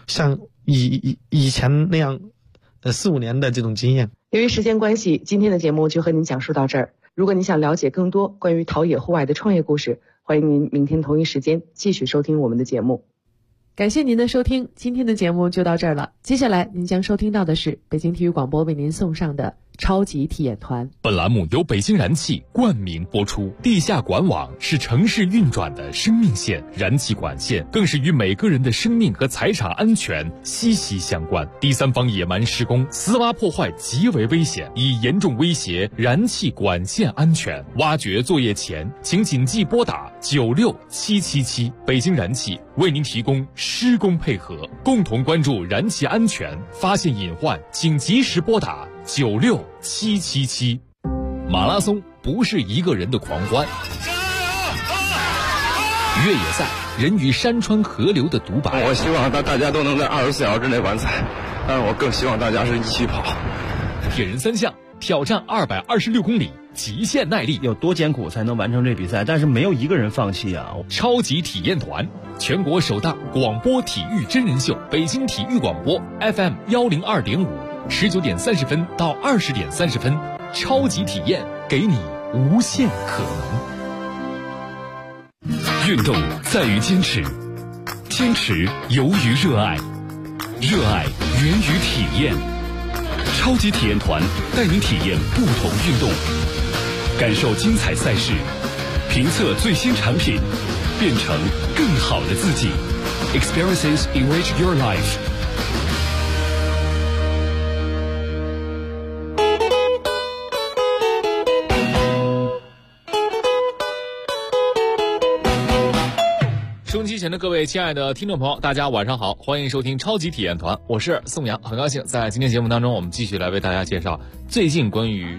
像以前那样4-5年的这种经验。 由于时间关系，今天的节目就和您讲述到这儿。如果你想了解更多关于陶冶户外的创业故事，欢迎您明天同一时间继续收听我们的节目。感谢您的收听，今天的节目就到这儿了。接下来您将收听到的是北京体育广播为您送上的超级体验团。 本栏目由北京燃气冠名播出。地下管网是城市运转的生命线，燃气管线更是与每个人的生命和财产安全息息相关。第三方野蛮施工、私挖破坏极为危险，已严重威胁燃气管线安全。挖掘作业前，请谨记拨打96777。北京燃气为您提供施工配合，共同关注燃气安全，发现隐患请及时拨打96777。马拉松不是一个人的狂欢，越野赛人与山川河流的独白。 我希望大家都能在24小时之内完赛，但是我更希望大家是一起跑。 铁人三项挑战226公里，极限耐力， 有多艰苦才能完成这比赛？但是没有一个人放弃啊！ 超级体验团，全国首档广播体育真人秀，北京体育广播 FM102.5，19点30分到20点30分，超级体验给你无限可能。运动在于坚持，坚持由于热爱，热爱源于体验。超级体验团带您体验不同运动，感受精彩赛事，评测最新产品，变成更好的自己。Experiences enrich your life。收音机前的各位亲爱的听众朋友，大家晚上好，欢迎收听超级体验团，我是宋阳，很高兴在今天节目当中，我们继续来为大家介绍最近关于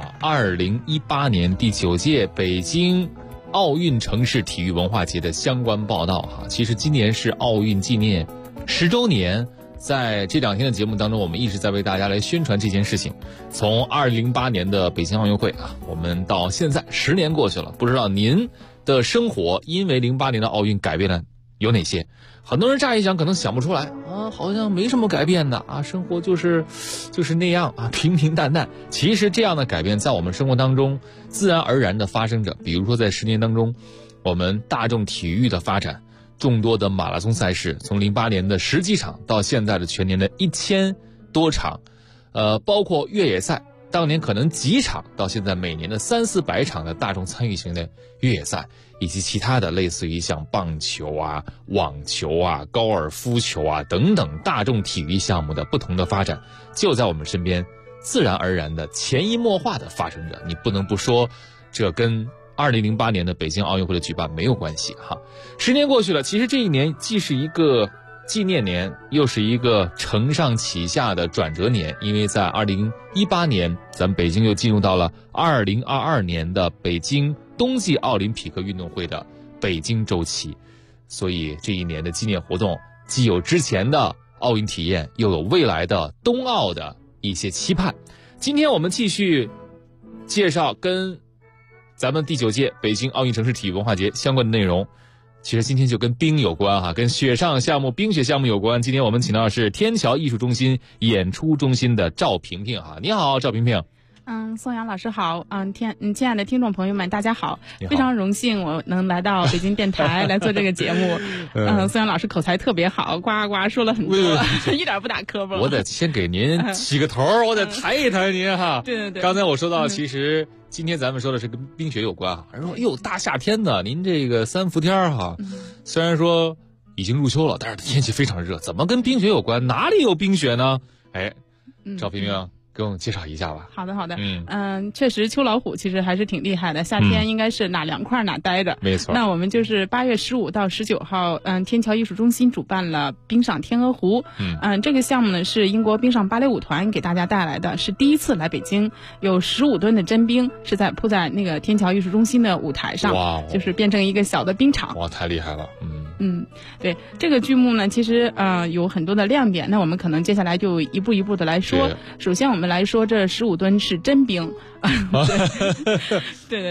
2018年第9届北京奥运城市体育文化节的相关报道哈。其实今年是奥运纪念10周年，在这2天的节目当中，我们一直在为大家来宣传这件事情。从2008年的北京奥运会我们到现在10年过去了，不知道您的生活因为08年的奥运改变了有哪些？很多人乍一想可能想不出来好像没什么改变的生活就是那样平平淡淡。其实这样的改变在我们生活当中自然而然的发生着。比如说在10年当中，我们大众体育的发展，众多的马拉松赛事，从08年的10几场到现在的全年的1000多场，包括越野赛。当年可能几场，到现在每年的300-400场的大众参与型的越野赛，以及其他的类似于像棒球网球高尔夫球等等大众体育项目的不同的发展，就在我们身边自然而然的潜移默化的发生着。你不能不说这跟2008年的北京奥运会的举办没有关系10年过去了，其实这一年既是一个纪念年，又是一个承上启下的转折年。因为在2018年，咱们北京又进入到了2022年的北京冬季奥林匹克运动会的北京周期，所以这一年的纪念活动既有之前的奥运体验，又有未来的冬奥的一些期盼。今天我们继续介绍跟咱们第9届北京奥运城市体育文化节相关的内容。其实今天就跟冰有关跟雪上项目、冰雪项目有关。今天我们请到的是天桥艺术中心演出中心的赵萍萍你好，赵萍萍。 宋阳老师好，亲爱的听众朋友们，大家好，非常荣幸我能来到北京电台来做这个节目。宋阳老师口才特别好，呱呱说了很多，一点不打磕巴。 我得先给您起个头，我得抬一抬您对。 刚才我说到，其实今天咱们说的是跟冰雪有关人说哟，大夏天的，您这个3伏天虽然说已经入秋了，但是天气非常热，怎么跟冰雪有关？哪里有冰雪呢？赵萍萍给我们介绍一下吧。 好的。确实秋老虎其实还是挺厉害的，夏天应该是哪凉快哪待着。 没错。 那我们就是8月15到19号，天桥艺术中心主办了冰上天鹅湖。这个项目呢是英国冰上芭蕾舞团给大家带来的，是第一次来北京，有15吨的真冰是铺在那个天桥艺术中心的舞台上，就是变成一个小的冰场。 哇，太厉害了。 对，这个剧目呢其实有很多的亮点，那我们可能接下来就一步一步的来说。首先我们来说这15吨是真冰。对。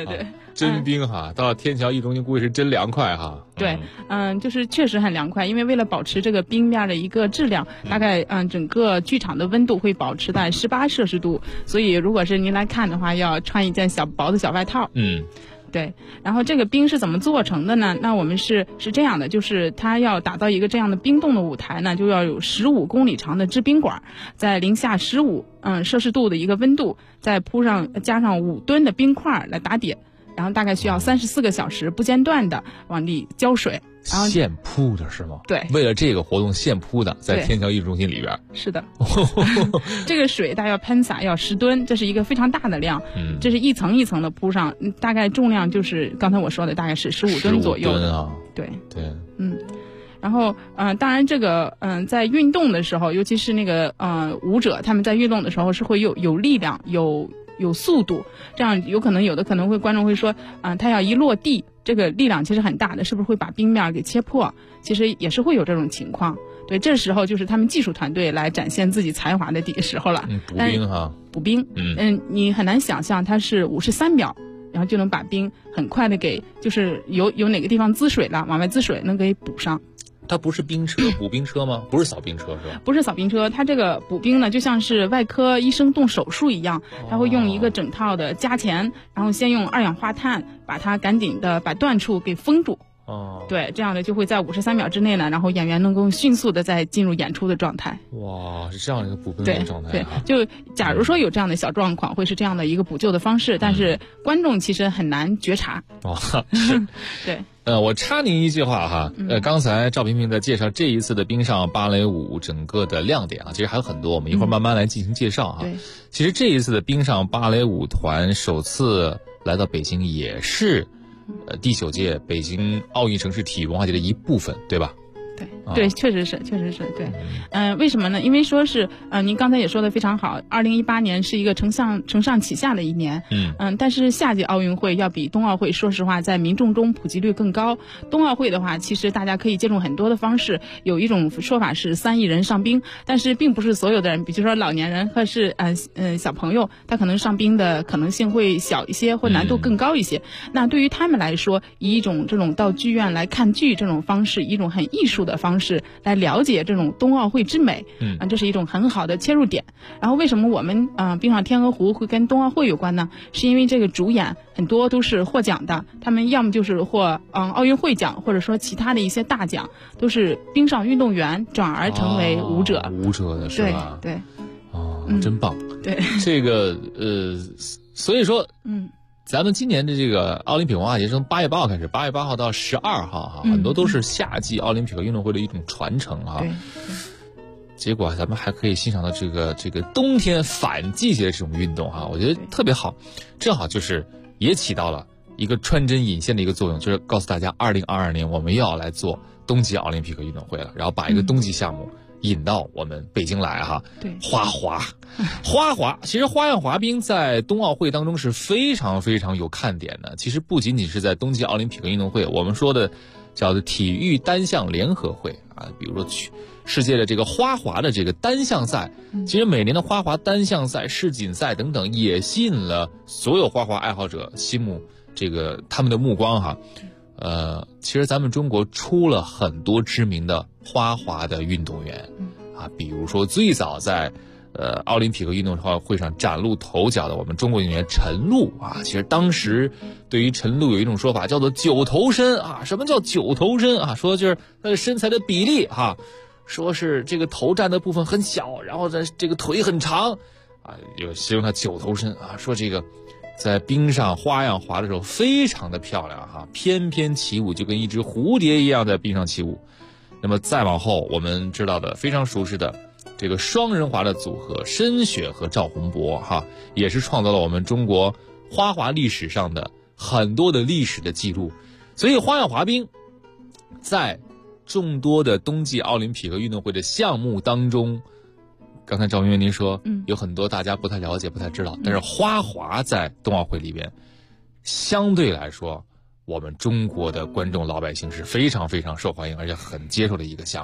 真冰哈，到天桥艺术中心估计是真凉快哈。 对，就是确实很凉快，因为为了保持这个冰面的一个质量，大概整个剧场的温度会保持在18摄氏度，所以如果是您来看的话，要穿一件薄的小外套。对，然后这个冰是怎么做成的呢？那我们是这样的，就是它要打造一个这样的冰冻的舞台呢，就要有15公里长的制冰管，在零下15摄氏度的一个温度，再加上5吨的冰块来打点，然后大概需要34个小时不间断的往里浇水。然后现铺的是吗？ 对， 为了这个活动现铺的，在天桥艺术中心里边。 是的，这个水大概要喷洒要10吨，这是一个非常大的量。这是一层一层的铺上，大概重量就是刚才我说的，大概是15吨左右。 15吨啊！ 对， 然后当然这个在运动的时候，尤其是那个舞者，他们在运动的时候是会有力量有速度，这样有可能观众会说，他要一落地，这个力量其实很大的，是不是会把冰面给切破？其实也是会有这种情况。对，这时候就是他们技术团队来展现自己才华的时候了。 补冰哈， 补冰，你很难想象它是53秒，然后就能把冰很快的就是有哪个地方滋水了，往外滋水能给补上。 它不是冰车，补冰车吗？不是扫冰车是吧？ 不是扫冰车，它这个补冰呢，就像是外科医生动手术一样，他会用一个整套的加钳，然后先用2氧化碳把它赶紧的把断处给封住。对，这样的就会在53秒之内呢，然后演员能够迅速的再进入演出的状态。 哇，是这样一个补冰的状态。 对，就假如说有这样的小状况，会是这样的一个补救的方式，但是观众其实很难觉察。 是。 对。 我插您一句话哈，刚才赵萍萍在介绍这一次的冰上芭蕾舞整个的亮点啊，其实还有很多，我们一会儿慢慢来进行介绍哈。 对， 其实这一次的冰上芭蕾舞团首次来到北京，也是第9届北京奥运城市体育文化节的一部分，对吧？ 对，确实是对。为什么呢？因为说是您刚才也说的非常好，2018年是一个承上启下的一年。但是夏季奥运会要比冬奥会说实话在民众中普及率更高。冬奥会的话，其实大家可以借助很多的方式，有一种说法是3亿人上冰，但是并不是所有的人，比如说老年人或是小朋友，他可能上冰的可能性会小一些，或难度更高一些。那对于他们来说，以一种这种到剧院来看剧这种方式，一种很艺术的方式来了解这种冬奥会之美，这是一种很好的切入点。然后为什么我们冰上天鹅湖会跟冬奥会有关呢？是因为这个主演很多都是获奖的，他们要么就是获奥运会奖，或者说其他的一些大奖，都是冰上运动员转而成为舞者。 舞者的是吧？ 对， 真棒。 对， 这个所以说咱们今年的这个奥林匹克文化节从8月8号开始，8月8号到12号哈，很多都是夏季奥林匹克运动会的一种传承啊。结果咱们还可以欣赏到这个冬天反季节的这种运动哈，我觉得特别好，正好就是也起到了一个穿针引线的一个作用，就是告诉大家2022年我们又要来做冬季奥林匹克运动会了，然后把一个冬季项目引到我们北京来哈。 对， 花滑，其实花样滑冰在冬奥会当中是非常非常有看点的。其实不仅仅是在冬季奥林匹克运动会，我们说的叫做体育单项联合会啊，比如说世界的这个花滑的这个单项赛，其实每年的花滑单项赛、世锦赛等等，也吸引了所有花滑爱好者心目他们的目光哈。其实咱们中国出了很多知名的花滑的运动员啊，比如说最早在奥林匹克运动会上崭露头角的我们中国运动员陈露啊，其实当时对于陈露有一种说法叫做9头身啊。什么叫9头身啊？说就是他的身材的比例哈，说是这个头占的部分很小，然后这个腿很长啊，有形容他9头身啊，说这个在冰上花样滑的时候非常的漂亮哈，翩翩起舞，就跟一只蝴蝶一样在冰上起舞。那么再往后我们知道的非常熟悉的这个双人滑的组合申雪和赵宏博哈，也是创造了我们中国花滑历史上的很多的历史的记录。所以花样滑冰在众多的冬季奥林匹克运动会的项目当中，刚才赵明您说有很多大家不太了解不太知道，但是花滑在冬奥会里边相对来说我们中国的观众老百姓是非常非常受欢迎而且很接受的一个项目。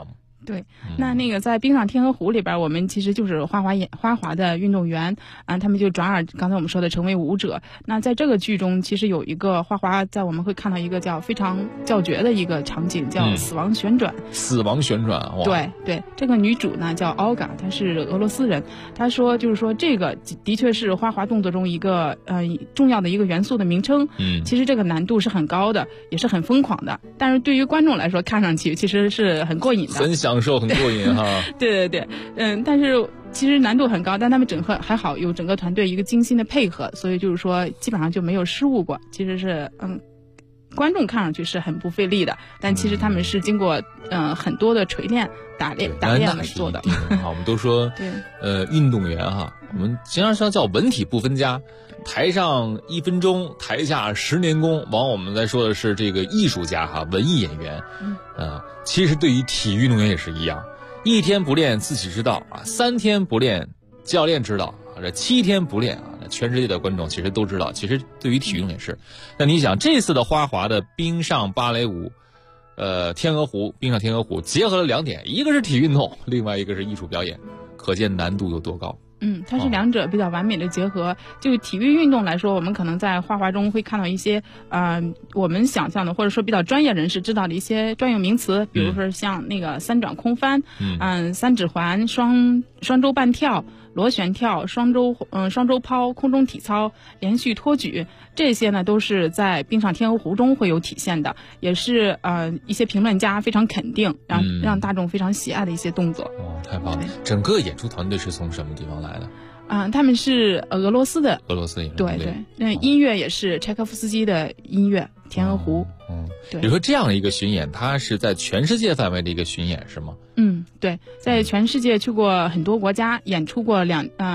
对，那个在冰上天鹅湖里边，我们其实就是花滑的运动员啊，他们就转而刚才我们说的成为舞者。那在这个剧中，其实有一个花滑，在我们会看到一个叫非常叫绝的一个场景，叫死亡旋转。 死亡旋转，哇！ 对，这个女主呢叫奥嘎，她是俄罗斯人。她说，就是说这个的确是花滑动作中一个重要的一个元素的名称。其实这个难度是很高的，也是很疯狂的，但是对于观众来说，看上去其实是很过瘾的， 很享受，很过瘾哈。 对，但是其实难度很高，但他们整个还好，有整个团队一个精心的配合，所以就是说基本上就没有失误过。其实是观众看上去是很不费力的，但其实他们是经过很多的锤炼打练来做的。 我们都说运动员哈，我们经常说叫文体不分家。台上1分钟，台下10年功。往我们在说的是这个艺术家哈，文艺演员。其实对于体育运动员也是一样，1天不练自己知道啊，3天不练教练知道，这7天不练啊，全世界的观众其实都知道。其实对于体育运动也是。那你想这次的花滑的冰上芭蕾舞，天鹅湖冰上天鹅湖结合了2点，一个是体育运动，另外一个是艺术表演，可见难度有多高。 它是两者比较完美的结合。就体育运动来说，我们可能在花滑中会看到一些我们想象的或者说比较专业人士知道的一些专有名词，比如说像那个3转空翻，3指环、双周半跳、螺旋跳、双周抛、空中体操、连续托举，这些呢都是在冰上天鹅湖中会有体现的，也是一些评论家非常肯定，让大众非常喜爱的一些动作。 太棒了！整个演出团队是从什么地方来的？ 他们是俄罗斯的。 俄罗斯演员。 对，音乐也是柴可夫斯基的音乐，天鹅湖。对。比如说这样的一个巡演，它是在全世界范围的一个巡演是吗？ 对，在全世界去过很多国家，演出过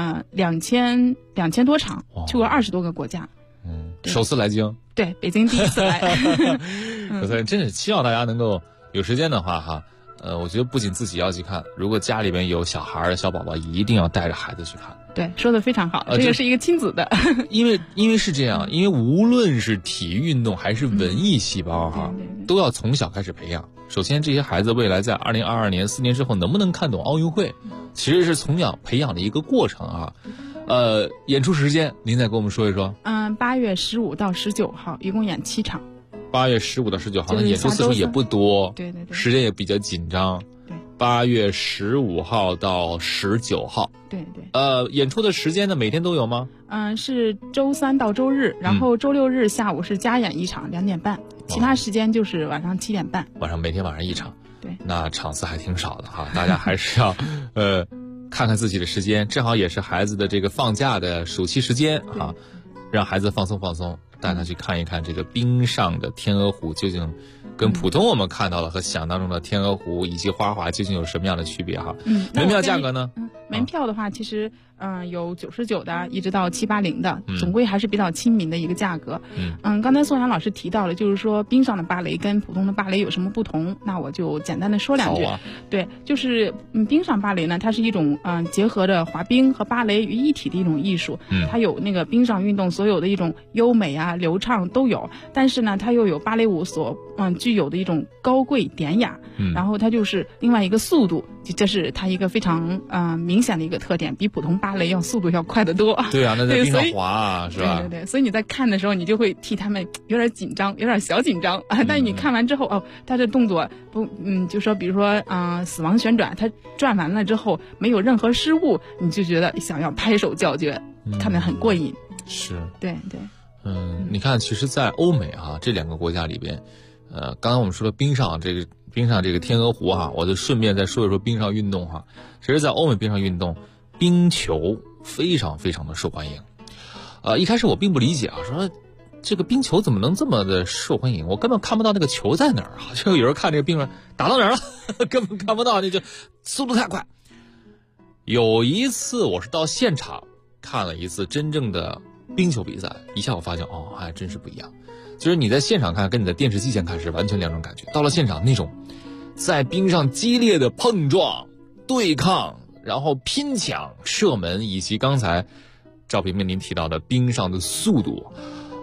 2000多场，去过20多个国家。 首次来京。 对，北京第一次来。 所以真是希望大家能够有时间的话哈。我觉得不仅自己要去看，如果家里边有小孩的小宝宝，一定要带着孩子去看。 对，说的非常好，这个是一个亲子的。 因为是这样，因为无论是体育运动还是文艺细胞哈，都要从小开始培养。首先，这些孩子未来在2022年4年之后能不能看懂奥运会，其实是从小培养的一个过程啊。演出时间您再给我们说一说。 8月15到19号，一共演7场。 8月15到19号，那演出次数也不多， 对， 时间也比较紧张。 对 ，8月15号到19号， 对。 演出的时间呢，每天都有吗？ 是周3到周日，然后周6日下午是加演1场2点半，其他时间就是晚上7点半。 每天晚上1场。 对， 那场次还挺少的哈，大家还是要看看自己的时间，正好也是孩子的这个放假的暑期时间啊，让孩子放松放松。带他去看一看这个冰上的天鹅湖究竟跟普通我们看到的和想当中的天鹅湖以及花滑究竟有什么样的区别哈？门票价格呢？ 门票的话，其实有99的，一直到780的，总归还是比较亲民的一个价格。刚才宋阳老师提到了，就是说冰上的芭蕾跟普通的芭蕾有什么不同？那我就简单的说2句。对，就是冰上芭蕾呢，它是一种结合着滑冰和芭蕾于一体的一种艺术。它有那个冰上运动所有的一种优美啊、流畅都有，但是呢，它又有芭蕾舞所具有的一种高贵典雅。然后它就是另外一个速度，这是它一个非常明显的一个特点，比普通芭蕾速度要快得多。 对啊，那在冰上滑是吧？ 对，所以你在看的时候，你就会替他们有点紧张，有点小紧张啊。但是你看完之后，他的动作就说比如说死亡旋转，他转完了之后没有任何失误，你就觉得想要拍手叫绝，看得很过瘾。 是， 对。 你看，其实，在欧美这2个国家里边，刚才我们说的冰上这个天鹅湖我就顺便再说一说冰上运动其实，在欧美冰上运动，冰球非常非常的受欢迎。一开始我并不理解说这个冰球怎么能这么的受欢迎？我根本看不到那个球在哪儿就有人看这个冰上打到哪儿了，根本看不到，那就速度太快。有一次我是到现场看了一次真正的冰球比赛，一下我发现还真是不一样。就是你在现场看跟你在电视机前看是完全2种感觉，到了现场那种在冰上激烈的碰撞、对抗，然后拼抢、射门，以及刚才赵平平您提到的冰上的速度，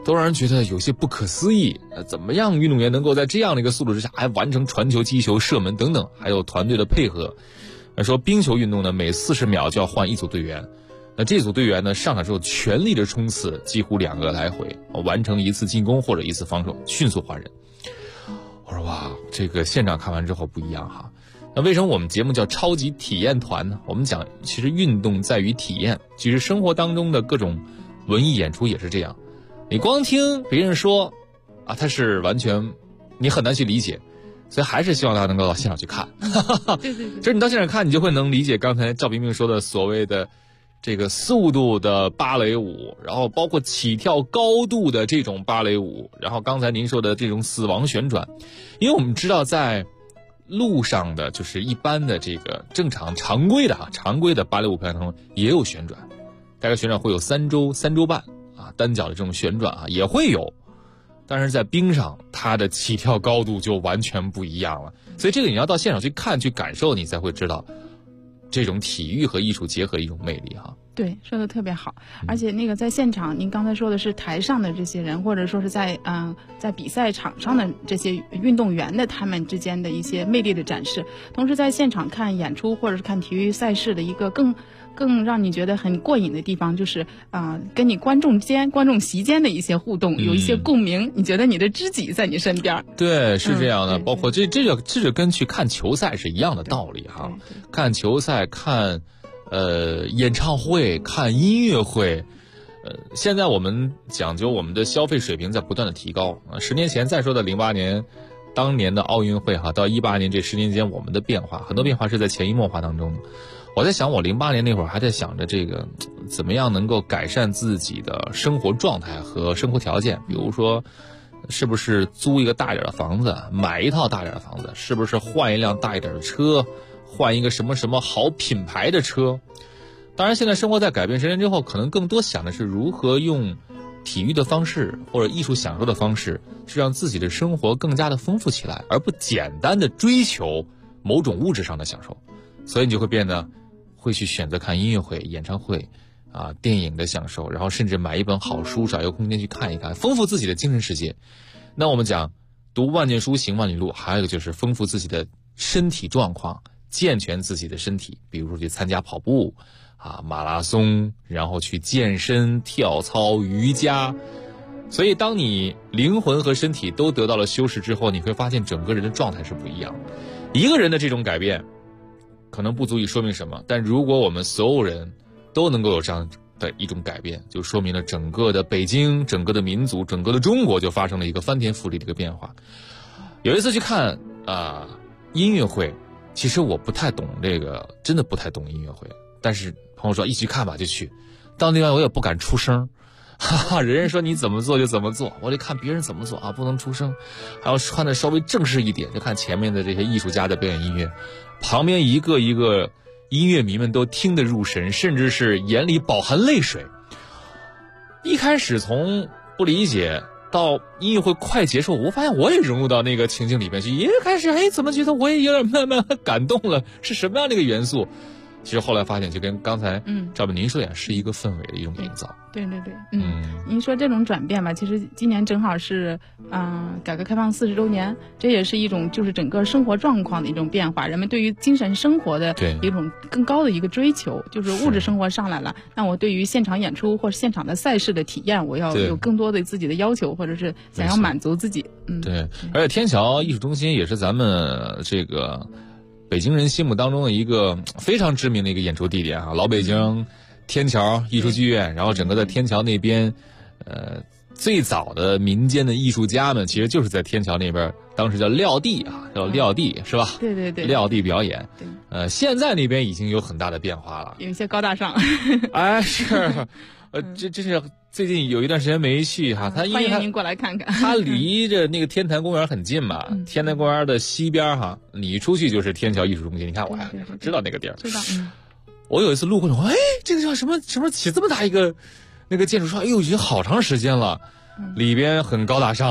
都让人觉得有些不可思议。怎么样运动员能够在这样的一个速度之下还完成传球、击球、射门等等，还有团队的配合。说冰球运动呢，每40秒就要换一组队员，那这组队员呢上场之后全力的冲刺，几乎2个来回，完成一次进攻或者一次防守，迅速换人。我说哇，这个现场看完之后不一样哈。那为什么我们节目叫超级体验团呢？我们讲其实运动在于体验，其实生活当中的各种文艺演出也是这样。你光听别人说啊，它是完全你很难去理解，所以还是希望大家能够到现场去看。 对对对， 就是你到现场看，你就会能理解刚才赵冰冰说的所谓的这个速度的芭蕾舞，然后包括起跳高度的这种芭蕾舞，然后刚才您说的这种死亡旋转。因为我们知道在路上的就是一般的这个正常常规的芭蕾舞表演当中也有旋转，大概旋转会有3周半啊，单脚的这种旋转啊也会有，但是在冰上它的起跳高度就完全不一样了。所以这个你要到现场去看去感受，你才会知道这种体育和艺术结合的一种魅力哈。 对，说的特别好。而且那个在现场，您刚才说的是台上的这些人，或者说是在比赛场上的这些运动员的他们之间的一些魅力的展示。同时在现场看演出或者是看体育赛事的一个更让你觉得很过瘾的地方，就是跟你观众席间的一些互动，有一些共鸣，你觉得你的知己在你身边。 对，是这样的。包括这个跟去看球赛是一样的道理哈。看球赛，看演唱会，看音乐会。现在我们讲究我们的消费水平在不断的提高。10年前再说的08年当年的奥运会哈，到18年这10年间我们的变化，很多变化是在潜移默化当中。我在想，我08年那会儿还在想着这个怎么样能够改善自己的生活状态和生活条件，比如说是不是租一个大一点的房子，买一套大一点的房子，是不是换一辆大一点的车，换一个什么什么好品牌的车。当然现在生活在改变10年之后，可能更多想的是如何用体育的方式或者艺术享受的方式去让自己的生活更加的丰富起来，而不简单的追求某种物质上的享受。所以你就会变得会去选择看音乐会、演唱会啊、电影的享受，然后甚至买一本好书，找一个空间去看一看，丰富自己的精神世界。那我们讲读万卷书行万里路，还有一个就是丰富自己的身体状况，健全自己的身体，比如说去参加跑步啊、马拉松，然后去健身、跳操、瑜伽。所以当你灵魂和身体都得到了修饰之后，你会发现整个人的状态是不一样的。一个人的这种改变可能不足以说明什么，但如果我们所有人都能够有这样的一种改变，就说明了整个的北京、整个的民族、整个的中国就发生了一个翻天覆地的一个变化。有一次去看音乐会，其实我不太懂这个，真的不太懂音乐会，但是朋友说一起去看吧就去，到那边我也不敢出声，人说你怎么做就怎么做，我得看别人怎么做啊，不能出声，还要穿的稍微正式一点，就看前面的这些艺术家的表演音乐，旁边一个一个音乐迷们都听得入神，甚至是眼里饱含泪水。一开始从不理解到音乐会快结束，我发现我也融入到那个情境里面去，也开始怎么觉得我也有点慢慢感动了，是什么样的一个元素？其实后来发现就跟刚才赵本您说的是一个氛围的一种营造。 对，您说这种转变吧，其实今年正好是改革开放40周年，这也是一种就是整个生活状况的一种变化，人们对于精神生活的一种更高的一个追求，就是物质生活上来了，那我对于现场演出或者现场的赛事的体验，我要有更多的自己的要求，或者是想要满足自己。对， 而且天桥艺术中心也是咱们这个北京人心目当中的一个非常知名的一个演出地点啊，老北京天桥艺术剧院，然后整个在天桥那边，最早的民间的艺术家们其实就是在天桥那边，当时叫撂地啊，叫撂地是吧？ 对， 撂地表演。现在那边已经有很大的变化了， 有一些高大上。 是，这是最近有一段时间没去哈， 欢迎您过来看看。 它离着那个天坛公园很近嘛，天坛公园的西边哈，你出去就是天桥艺术中心。你看我还知道那个地儿。 知道。 我有一次路过，这个叫什么起这么大一个那个建筑，说已经好长时间了，里边很高大上了，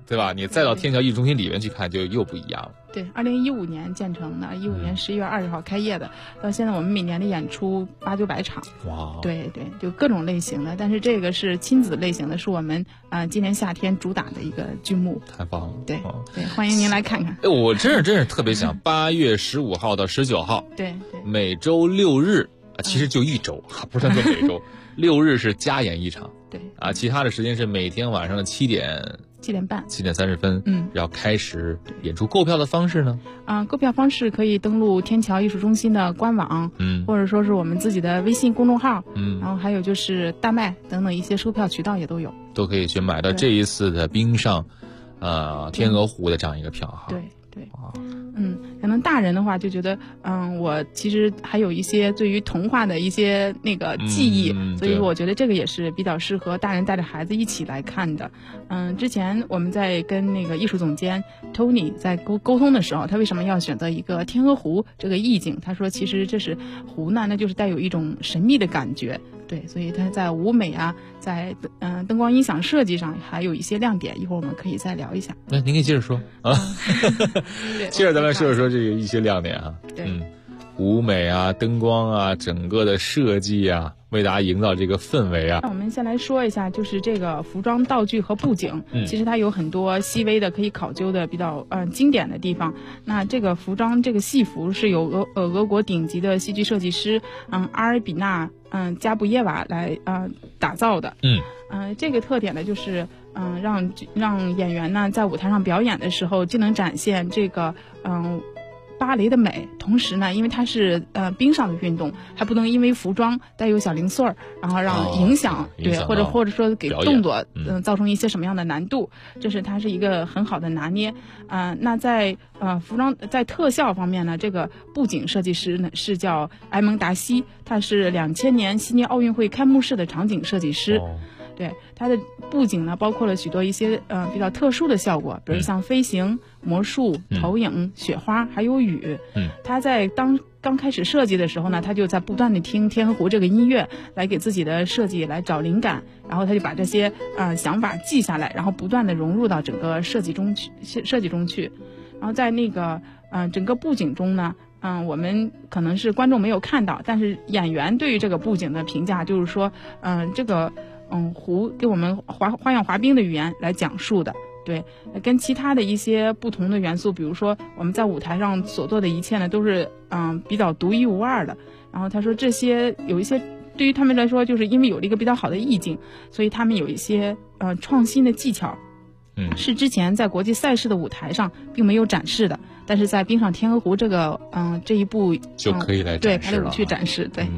对吧？你再到天桥艺术中心里面去看，就又不一样了。 对，2015年建成的，15年11月20号开业的，到现在我们每年的演出800-900场。 哇！ 对对，就各种类型的，但是这个是亲子类型的，是我们今年夏天主打的一个剧目。 太棒了！ 对对，欢迎您来看看。 我真是特别想8月15号到19号， 对对， 每周6日其实就一周，不算做每周，6日是加演一场。 对其他的时间是每天晚上的7点半，7点30分，要开始演出。购票的方式呢？ 购票方式可以登录天桥艺术中心的官网，或者说是我们自己的微信公众号，然后还有就是大麦等等一些售票渠道也都有， 都可以去买到这一次的冰上，天鹅湖的这样一个票哈。 对对。可能大人的话就觉得，我其实还有一些对于童话的一些那个记忆，所以我觉得这个也是比较适合大人带着孩子一起来看的。之前我们在跟那个艺术总监 Tony 在沟通的时候，他为什么要选择一个天鹅湖这个意境？他说，其实这是湖呢，那就是带有一种神秘的感觉。对，所以它在舞美在灯光音响设计上还有一些亮点，一会儿我们可以再聊一下。 那您可以接着说啊，接着咱们说这个一些亮点啊。 对， 舞美灯光整个的设计为大家营造这个氛围那我们先来说一下，就是这个服装道具和布景，其实它有很多细微的可以考究的比较经典的地方。那这个服装这个戏服是由俄国顶级的戏剧设计师阿尔比娜加布耶娃来打造的。这个特点呢就是让演员呢在舞台上表演的时候，既能展现这个芭蕾的美，同时呢，因为它是冰上的运动，还不能因为服装带有小零碎儿，然后让影响对，或者说给动作造成一些什么样的难度，这是它是一个很好的拿捏。那在服装在特效方面呢，这个布景设计师呢是叫埃蒙达西，他是2000年悉尼奥运会开幕式的场景设计师。对，它的布景呢包括了许多一些比较特殊的效果，比如像飞行、魔术、投影、雪花还有雨。他在刚开始设计的时候呢，他就在不断的听天鹅湖这个音乐来给自己的设计来找灵感，然后他就把这些想法记下来，然后不断的融入到整个设计中去。然后在那个整个布景中呢，我们可能是观众没有看到，但是演员对于这个布景的评价就是说，这个湖给我们花样滑冰的语言来讲述的。对，跟其他的一些不同的元素，比如说我们在舞台上所做的一切呢，都是比较独一无二的。然后他说这些有一些对于他们来说，就是因为有了一个比较好的意境，所以他们有一些创新的技巧，是之前在国际赛事的舞台上并没有展示的，但是在冰上天鹅湖这个这一部就可以来展示了， 对，芭蕾舞去展示，对，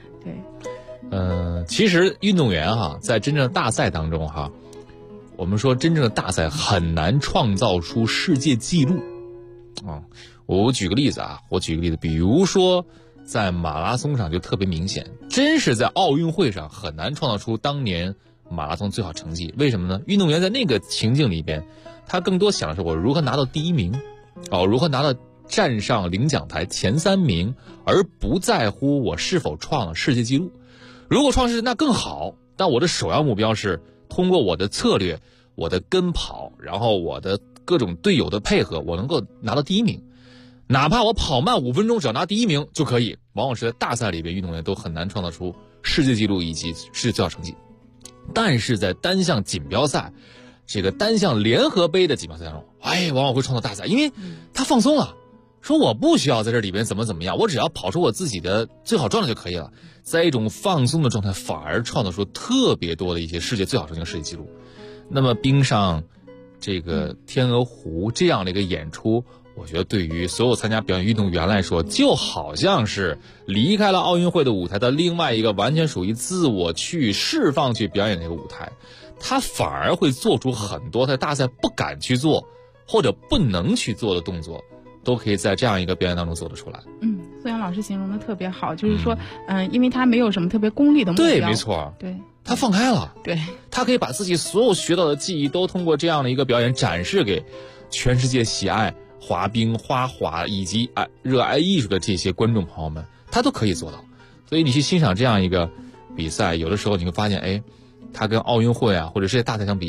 对。其实运动员在真正的大赛当中我们说真正的大赛很难创造出世界纪录我举个例子比如说在马拉松上就特别明显，真是在奥运会上很难创造出当年马拉松最好成绩。为什么呢？运动员在那个情境里边，他更多想的是我如何拿到第一名如何拿到站上领奖台前3名，而不在乎我是否创了世界纪录。如果创世那更好，但我的首要目标是通过我的策略，我的跟跑，然后我的各种队友的配合，我能够拿到第一名。哪怕我跑慢5分钟，只要拿第一名就可以。往往是在大赛里边，运动员都很难创造出世界纪录以及世界最好成绩。但是在单项锦标赛，这个单项联合杯的锦标赛当中，往往会创造大赛，因为他放松了，说我不需要在这里边怎么样，我只要跑出我自己的最好状态就可以了。在一种放松的状态，反而创造出特别多的一些世界最好成绩的世界纪录。那么冰上这个天鹅湖这样的一个演出，我觉得对于所有参加表演运动员来说，就好像是离开了奥运会的舞台的另外一个完全属于自我去释放去表演的一个舞台，他反而会做出很多在大赛不敢去做或者不能去做的动作，都可以在这样一个表演当中做得出来。 宋阳老师形容的特别好，就是说因为他没有什么特别功利的目标， 对，没错， 对， 他放开了， 对， 他可以把自己所有学到的技艺都通过这样的一个表演展示给全世界喜爱滑冰、花滑以及热爱艺术的这些观众朋友们，他都可以做到。所以你去欣赏这样一个比赛，有的时候你会发现，他跟奥运会或者世界大赛相比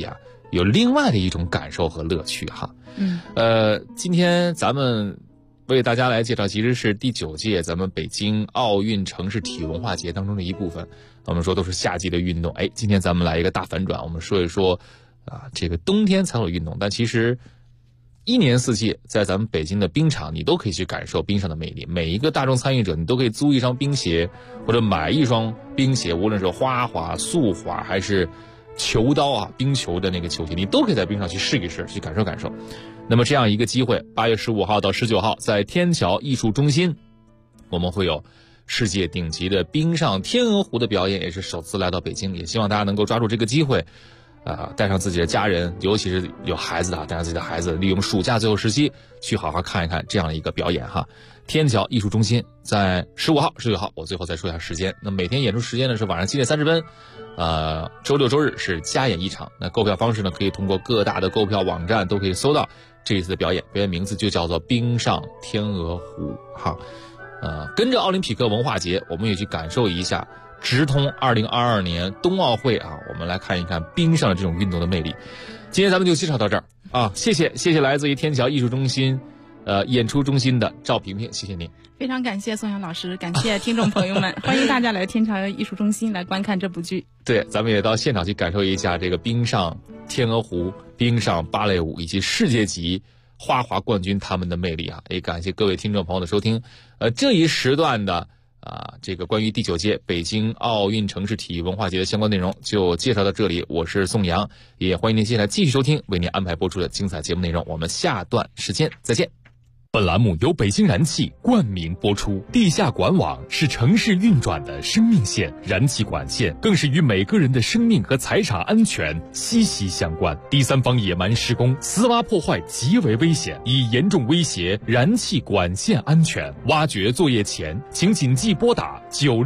有另外的一种感受和乐趣哈。今天咱们为大家来介绍，其实是第9届咱们北京奥运城市体育文化节当中的一部分。我们说都是夏季的运动，今天咱们来一个大反转，我们说一说这个冬天才有运动，但其实一年四季在咱们北京的冰场，你都可以去感受冰上的魅力。每一个大众参与者，你都可以租一双冰鞋，或者买一双冰鞋，无论是花滑、速滑还是球刀冰球的那个球鞋，你都可以在冰上去试一试，去感受感受。那么这样一个机会，8月15号到19号，在天桥艺术中心，我们会有世界顶级的冰上天鹅湖的表演，也是首次来到北京，也希望大家能够抓住这个机会，带上自己的家人，尤其是有孩子的，带上自己的孩子，利用暑假最后时期去好好看一看这样的一个表演哈。天桥艺术中心在15号、19号，我最后再说一下时间。那每天演出时间呢是晚上7点30分，周六周日是加演一场。那购票方式呢，可以通过各大的购票网站都可以搜到这一次的表演，表演名字就叫做冰上天鹅湖哈。跟着奥林匹克文化节，我们也去感受一下直通2022年冬奥会我们来看一看冰上的这种运动的魅力。今天咱们就介绍到这儿谢谢来自于天桥艺术中心演出中心的赵萍萍，谢谢您。 非常感谢宋阳老师，感谢听众朋友们，欢迎大家来天桥艺术中心来观看这部剧。 对，咱们也到现场去感受一下这个冰上天鹅湖、冰上芭蕾舞以及世界级花滑冠军他们的魅力也感谢各位听众朋友的收听。这一时段的这个关于第9届北京奥运城市体育文化节的相关内容就介绍到这里，我是宋阳，也欢迎您接下来继续收听为您安排播出的精彩节目内容，我们下段时间再见。 本栏目由北京燃气冠名播出。地下管网是城市运转的生命线，燃气管线更是与每个人的生命和财产安全息息相关。第三方野蛮施工、私挖破坏极为危险，已严重威胁燃气管线安全。挖掘作业前，请谨记拨打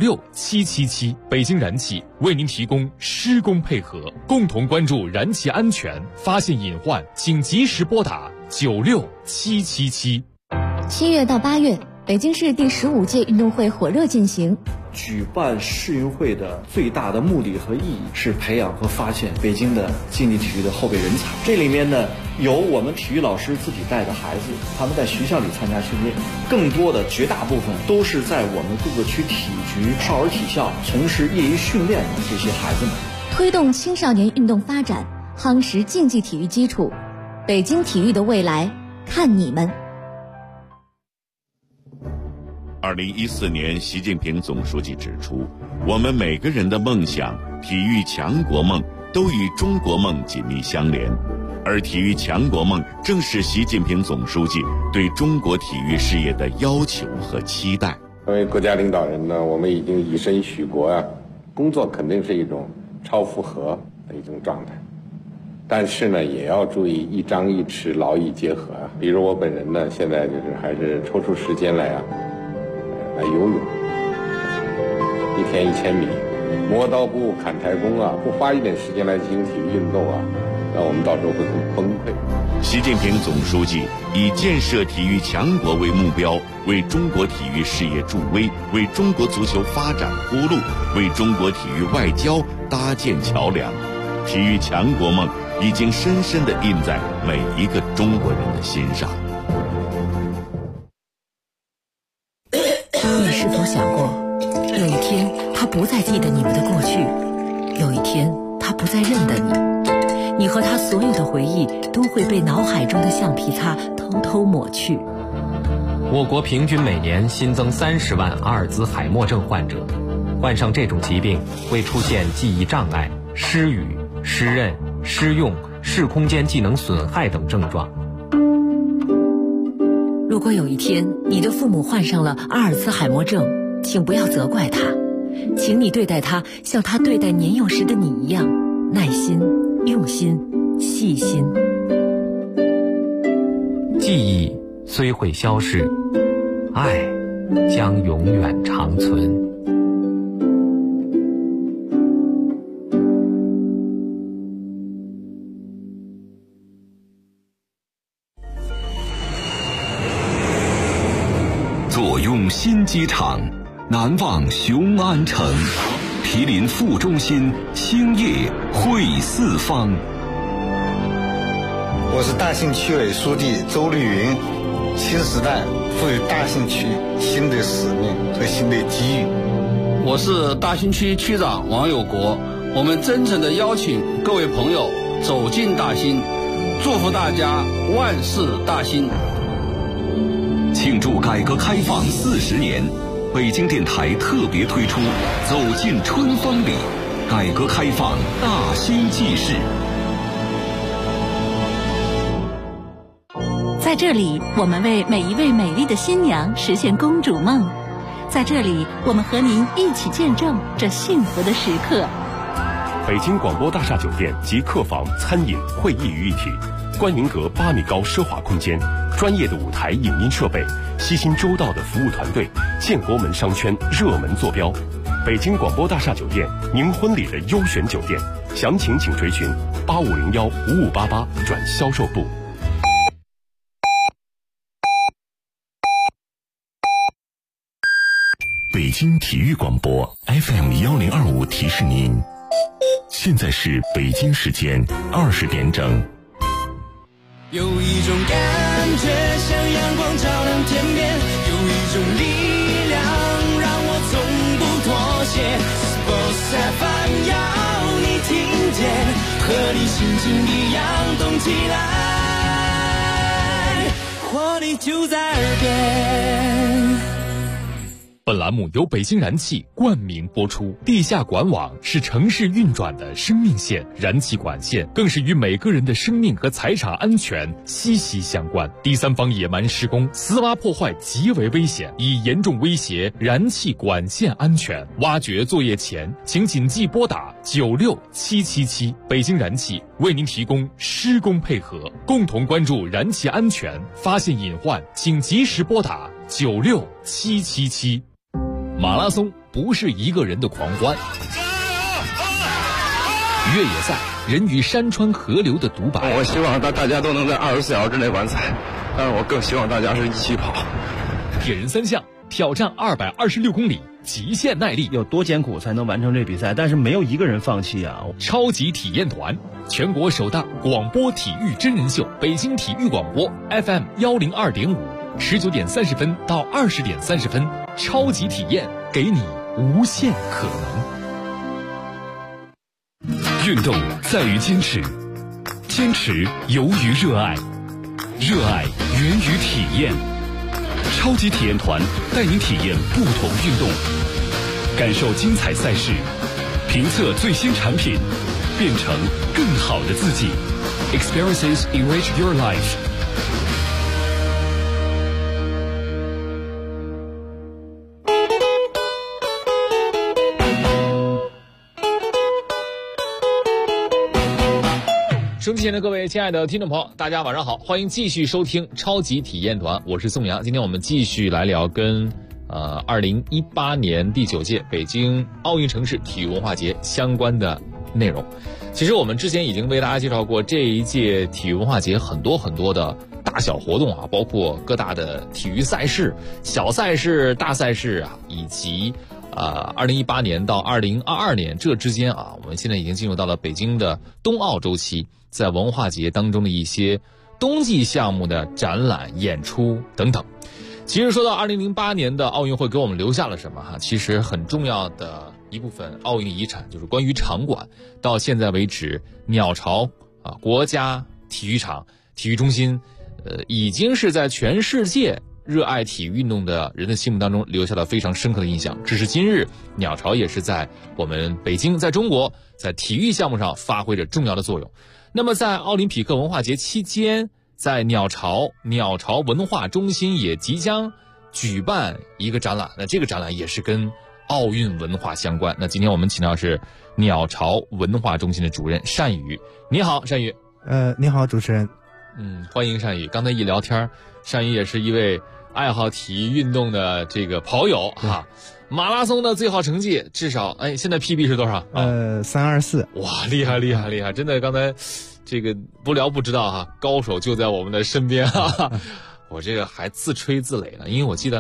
96777。北京燃气为您提供施工配合，共同关注燃气安全，发现隐患请及时拨打96777。 7月到8月，北京市第15届运动会火热进行。 举办世运会的最大的目的和意义是培养和发现北京的竞技体育的后备人才。这里面呢，有我们体育老师自己带的孩子，他们在学校里参加训练，更多的绝大部分都是在我们各个区体局、少儿体校从事业余训练的这些孩子们。 推动青少年运动发展，夯实竞技体育基础，北京体育的未来，看你们。 2014年，习近平总书记指出，我们每个人的梦想、体育强国梦都与中国梦紧密相连，而体育强国梦正是习近平总书记对中国体育事业的要求和期待。 作为国家领导人呢，我们已经以身许国工作肯定是一种超负荷的一种状态，但是呢，也要注意一张一弛，劳逸结合比如我本人呢，现在就是还是抽出时间来游泳，1天1000米，磨刀不误砍柴工不花一点时间来进行体育运动那我们到时候会很崩溃。 习近平总书记以建设体育强国为目标，为中国体育事业助威，为中国足球发展铺路，为中国体育外交搭建桥梁。体育强国梦已经深深地印在每一个中国人的心上。 你是否想过，有一天他不再记得你们的过去，有一天他不再认得你，你和他所有的回忆都会被脑海中的橡皮擦偷偷抹去。 我国平均每年新增30万阿尔兹海默症患者，患上这种疾病会出现记忆障碍、失语、失认、失用、视空间技能损害等症状。 如果有一天你的父母患上了阿尔兹海默症，请不要责怪他，请你对待他像他对待年幼时的你一样，耐心、用心、细心。 记忆虽会消逝，爱将永远长存。 左用新机场，南望雄安城，毗邻副中心，兴业汇四方。 我是大兴区委书记周绿云。新时代赋予大兴区新的使命和新的机遇。 我是大兴区区长王有国。我们真诚地邀请各位朋友走进大兴，祝福大家万事大兴。 庆祝改革开放40年，北京电台特别推出《走进春风里》，改革开放大兴纪事。 在这里，我们为每一位美丽的新娘实现公主梦。在这里，我们和您一起见证这幸福的时刻。 北京广播大厦酒店集客房、餐饮、会议于一体，观云阁8米高奢华空间，专业的舞台影音设备，悉心周到的服务团队，建国门商圈热门坐标。北京广播大厦酒店，您婚礼的优选酒店，详情请垂询8501-5588转销售部。 北京体育广播 FM1025提示您，现在是北京时间20点整。 有一种感觉像阳光照亮天边，有一种力量让我从不妥协。Sports FM 要你听见，和你心情一样动起来，活力就在耳边。 本栏目由北京燃气冠名播出。地下管网是城市运转的生命线，燃气管线更是与每个人的生命和财产安全息息相关。第三方野蛮施工、私挖破坏极为危险，已严重威胁燃气管线安全。挖掘作业前，请谨记拨打96777。北京燃气为您提供施工配合，共同关注燃气安全。发现隐患，请及时拨打96777。马拉松不是一个人的狂欢，越野赛人与山川河流的独白。 我希望大家都能在24小时之内完赛，但是我更希望大家是一起跑。 铁人3项挑战226公里，极限耐力， 有多艰苦才能完成这比赛？但是没有一个人放弃啊！ 超级体验团，全国首档广播体育真人秀，北京体育广播 FM102.5，19点30分到20点30分，超级体验，给你无限可能。运动在于坚持，坚持由于热爱，热爱源于体验。超级体验团带您体验不同运动，感受精彩赛事，评测最新产品，变成更好的自己。Experiences enrich your life。 收机前的各位亲爱的听众朋友，大家晚上好，欢迎继续收听超级体验团，我是宋阳。今天我们继续来聊跟2018年第9届北京奥运城市体育文化节相关的内容。其实我们之前已经为大家介绍过这一届体育文化节很多的大小活动啊，包括各大的体育赛事、小赛事、大赛事啊，以及2018年到2022年这之间啊，我们现在已经进入到了北京的冬奥周期，在文化节当中的一些冬季项目的展览、演出等等。其实说到2008年的奥运会给我们留下了什么哈？其实很重要的一部分奥运遗产就是关于场馆。到现在为止，鸟巢国家体育场、体育中心，已经是在全世界热爱体育运动的人的心目当中留下了非常深刻的印象。只是今日，鸟巢也是在我们北京，在中国，在体育项目上发挥着重要的作用。那么在奥林匹克文化节期间，在鸟巢文化中心也即将举办一个展览，那这个展览也是跟奥运文化相关。那今天我们请到是鸟巢文化中心的主任单宇。你好，单宇。 你好，主持人。 欢迎单宇。刚才一聊天，单宇也是一位爱好体育运动的这个跑友哈。马拉松的最好成绩至少现在 PB 是多少 ？324。 哇，厉害！真的，刚才这个不聊不知道哈，高手就在我们的身边哈。我这个还自吹自擂呢，因为我记得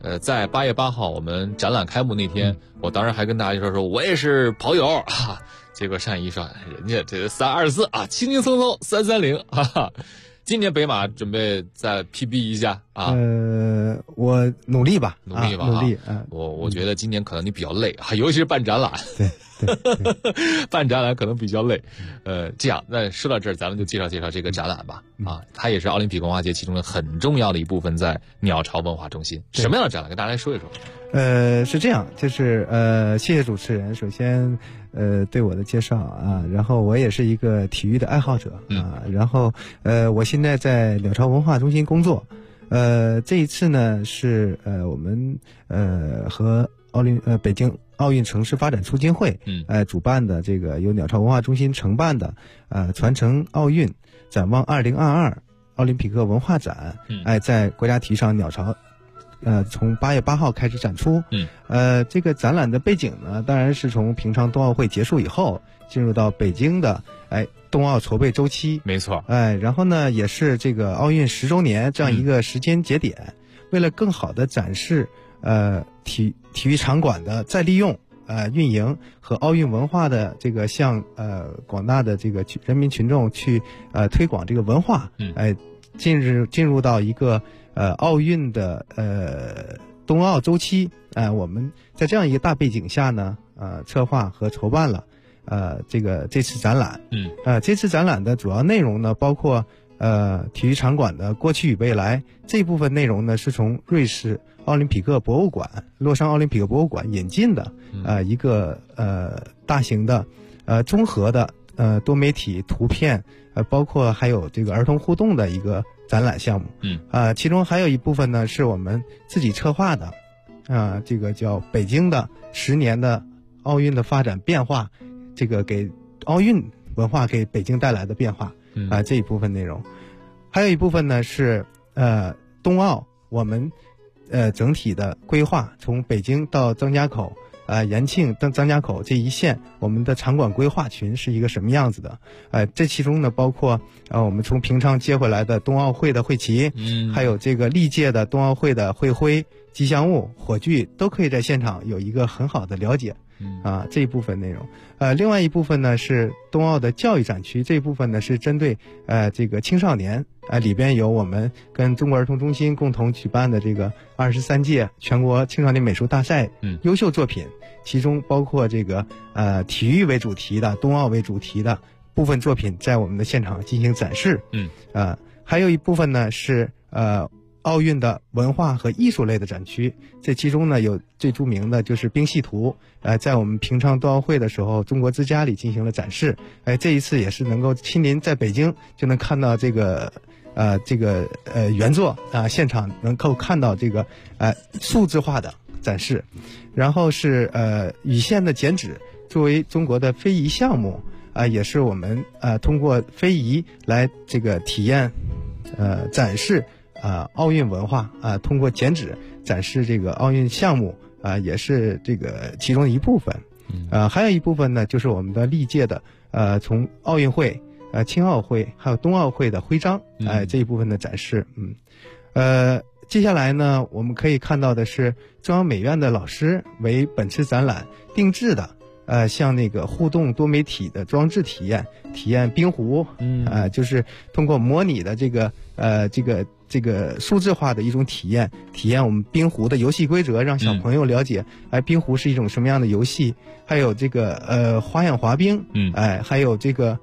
在8月8号我们展览开幕那天，我当时还跟大家说我也是跑友啊。结果单一说人家这324啊，轻轻松松330，哈哈。今年北马准备再 PB 一下啊？ 我努力吧， 努力吧， 努力。 我觉得今年可能你比较累啊，尤其是办展览。 对， 办展览可能比较累。这样，那说到这儿，咱们就介绍介绍这个展览吧。啊，它也是奥林匹克文化节其中的很重要的一部分，在鸟巢文化中心。什么样的展览？跟大家来说一说。 是这样，就是谢谢主持人，首先对我的介绍啊，然后我也是一个体育的爱好者啊，然后我现在在鸟巢文化中心工作，这一次呢是我们和北京奥运城市发展促进会主办的这个由鸟巢文化中心承办的传承奥运展望2022奥林匹克文化展，在国家体育场鸟巢。从8月8号开始展出。这个展览的背景呢，当然是从平昌冬奥会结束以后，进入到北京的冬奥筹备周期。 没错。 然后呢，也是这个奥运10周年这样一个时间节点，为了更好的展示体育场馆的再利用、运营和奥运文化的这个向广大的这个人民群众去推广这个文化，进入到一个奥运的冬奥周期，我们在这样一个大背景下呢，策划和筹办了这次展览。这次展览的主要内容呢，包括体育场馆的过去与未来。这部分内容呢，是从瑞士奥林匹克博物馆、洛桑奥林匹克博物馆引进的一个大型的综合的多媒体图片，包括还有这个儿童互动的一个展览项目。其中还有一部分呢是我们自己策划的，这个叫北京的10年的奥运的发展变化，这个给奥运文化给北京带来的变化，这一部分内容。还有一部分呢是冬奥我们整体的规划，从北京到张家口。延庆到张家口这一线，我们的场馆规划群是一个什么样子的？这其中呢，包括我们从平昌接回来的冬奥会的会旗，还有这个历届的冬奥会的会徽、吉祥物、火炬，都可以在现场有一个很好的了解。这一部分内容。另外一部分呢是冬奥的教育展区，这一部分呢是针对这个青少年，里边有我们跟中国儿童中心共同举办的这个23届全国青少年美术大赛优秀作品，其中包括这个体育为主题的、冬奥为主题的部分作品在我们的现场进行展示。还有一部分呢是奥运的文化和艺术类的展区，这其中呢有最著名的就是冰戏图，在我们平昌冬奥会的时候，中国之家里进行了展示。这一次也是能够亲临在北京就能看到这个原作现场能够看到这个数字化的展示。然后是羽线的剪纸，作为中国的非遗项目，也是我们通过非遗来这个体验展示奥运文化，通过剪纸展示这个奥运项目，也是这个其中一部分。还有一部分呢，就是我们的历届的从奥运会、青奥会还有冬奥会的徽章，这一部分的展示。接下来呢，我们可以看到的是中央美院的老师为本次展览定制的像那个互动多媒体的装置体验冰壶，就是通过模拟的这个数字化的一种体验我们冰壶的游戏规则，让小朋友了解冰壶是一种什么样的游戏。还有这个花样滑冰，还有这个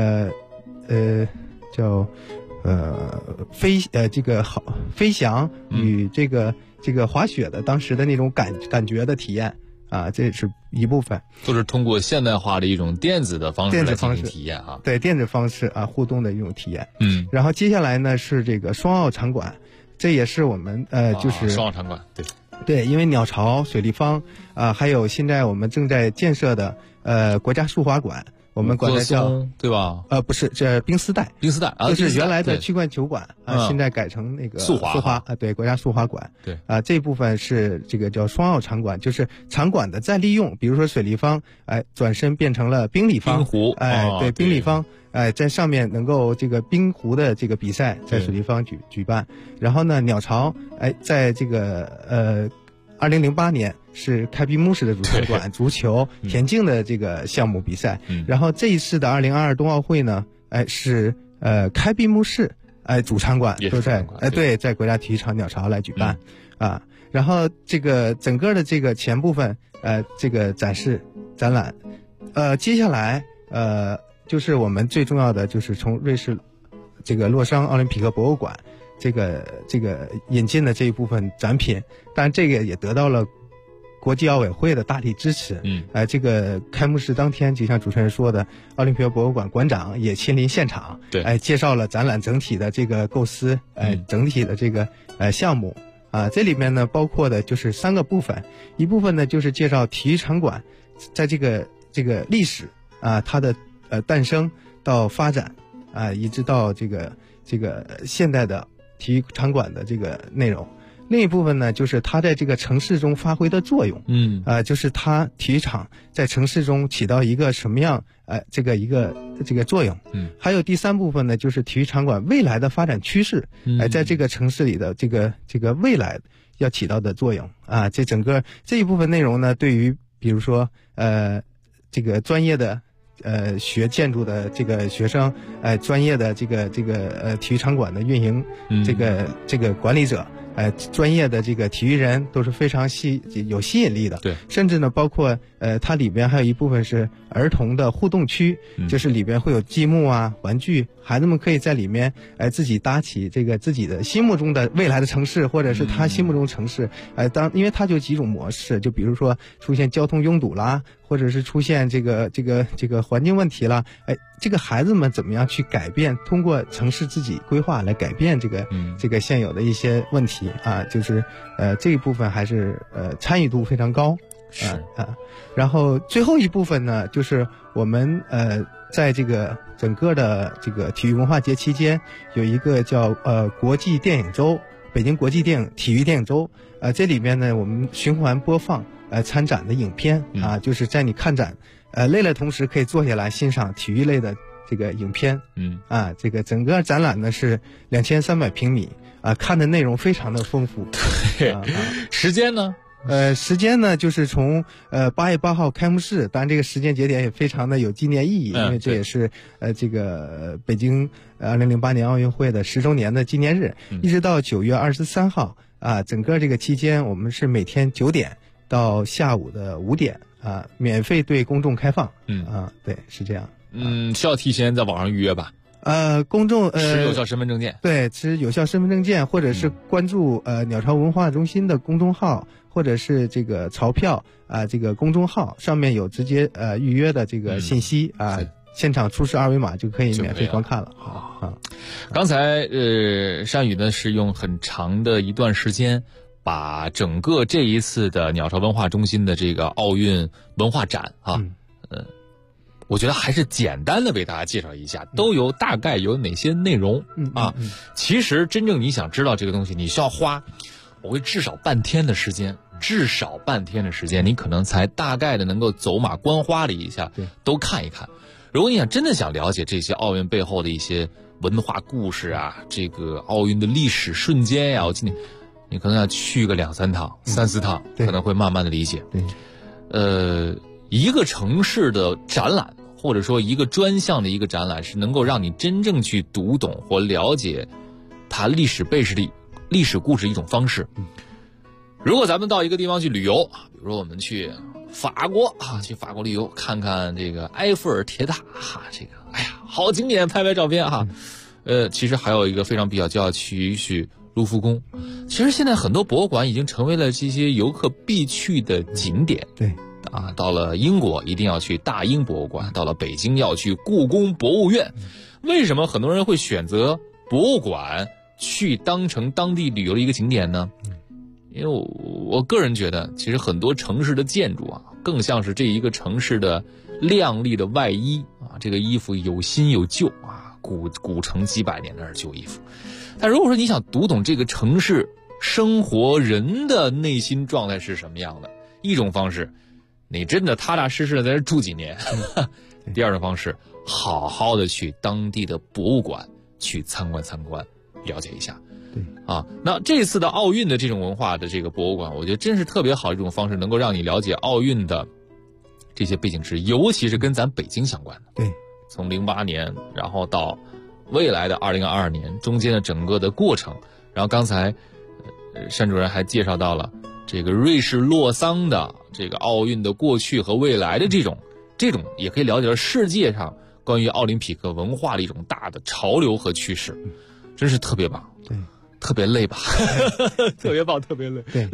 叫飞翔与这个滑雪的当时的那种感觉的体验。这是一部分， 都是通过现代化的一种电子的方式来进行体验啊。 对，电子方式互动的一种体验。然后接下来呢是这个双奥场馆，这也是我们就是双奥场馆， 对，因为鸟巢、水立方还有现在我们正在建设的国家速滑馆。我们管它叫对吧？ 不是，这冰丝带就是原来的曲棍球馆现在改成那个速滑对，国家速滑馆。 对这部分是这个叫双奥场馆，就是场馆的再利用，比如说水立方转身变成了冰立方， 冰壶对，冰立方在上面能够这个冰壶的这个比赛在水立方举办，然后呢鸟巢在这个2008年是开闭幕式的主场馆，足球、田径的这个项目比赛，然后这一次的2022冬奥会呢，是开闭幕式主场馆都在对，在国家体育场鸟巢来举办啊，然后这个整个的这个前部分这个展览，接下来就是我们最重要的就是从瑞士这个洛桑奥林匹克博物馆这个引进的这一部分展品，当然这个也得到了国际奥委会的大力支持。这个开幕式当天，就像主持人说的，奥林匹克博物馆馆长也亲临现场， 对， 介绍了展览整体的这个构思，整体的这个项目这里面呢包括的就是3个部分，一部分呢就是介绍体育场馆在这个历史它的诞生到发展一直到这个现代的体育场馆的这个内容。另一部分呢，就是它在这个城市中发挥的作用，就是它体育场在城市中起到一个什么样这个作用。还有第3部分呢，就是体育场馆未来的发展趋势，在这个城市里的这个未来要起到的作用这整个这一部分内容呢，对于比如说这个专业的学建筑的这个学生，专业的这个体育场馆的运营这个管理者，专业的这个体育人都是非常有吸引力的。 对， 甚至呢包括它里边还有一部分是儿童的互动区，就是里边会有积木玩具，孩子们可以在里面自己搭起这个自己的心目中的未来的城市，或者是他心目中城市。因为它就几种模式，就比如说出现交通拥堵啦，或者是出现这个环境问题啦，这个孩子们怎么样去改变，通过城市自己规划来改变这个现有的一些问题就是这一部分还是参与度非常高。然后最后一部分呢，就是我们在这个整个的这个体育文化节期间，有一个叫国际电影周，北京国际体育电影周，这里面呢我们循环播放参展的影片就是在你看展累了同时可以坐下来欣赏体育类的这个影片。这个整个展览呢是2300平米看的内容非常的丰富。 时间呢？ 时间呢，就是从8月8号开幕式，当然这个时间节点也非常的有纪念意义，因为这也是这个北京2008年奥运会的10周年的纪念日，一直到9月23号整个这个期间，我们是每天9点到下午的5点免费对公众开放。对，是这样。 需要提前在网上预约吧？ 公众持有效身份证件， 对，持有效身份证件，或者是关注鸟巢文化中心的公众号，或者是这个钞票这个公众号上面有直接预约的这个信息现场出示2维码就可以免费观看了。 刚才山宇呢是用很长的一段时间把整个这一次的鸟巢文化中心的这个奥运文化展我觉得还是简单的为大家介绍一下，都有大概有哪些内容其实真正你想知道这个东西，你需要花我会至少半天的时间，你可能才大概的能够走马观花了一下，都看一看。如果你真的想了解这些奥运背后的一些文化故事这个奥运的历史瞬间我今天你可能要去个2-3趟、3-4趟，可能会慢慢的理解。一个城市的展览，或者说一个专项的一个展览，是能够让你真正去读懂或了解它历史故事一种方式。如果咱们到一个地方去旅游，比如说我们去法国去法国旅游，看看这个埃菲尔铁塔这个好经典，拍照片其实还有一个非常比较就要去卢浮宫。其实现在很多博物馆已经成为了这些游客必去的景点。 对到了英国一定要去大英博物馆，到了北京要去故宫博物院。为什么很多人会选择博物馆去当成当地旅游的一个景点呢？因为我个人觉得，其实很多城市的建筑更像是这一个城市的亮丽的外衣这个衣服有新有旧古城几百年的旧衣服。但如果说你想读懂这个城市生活人的内心状态是什么样的，一种方式，你真的踏踏实实的在这住几年， 第二种方式，好好的去当地的博物馆去参观，了解一下。 对啊，那这次的奥运的这种文化的这个博物馆，我觉得真是特别好的一种方式，能够让你了解奥运的这些背景知识，尤其是跟咱北京相关的。 对， 从08年，然后到未来的2022年中间的整个的过程。然后刚才单主任还介绍到了这个瑞士洛桑的这个奥运的过去和未来的这种也可以了解到世界上关于奥林匹克文化的一种大的潮流和趋势，真是特别棒。 对， 特别累吧？特别棒，特别累。 对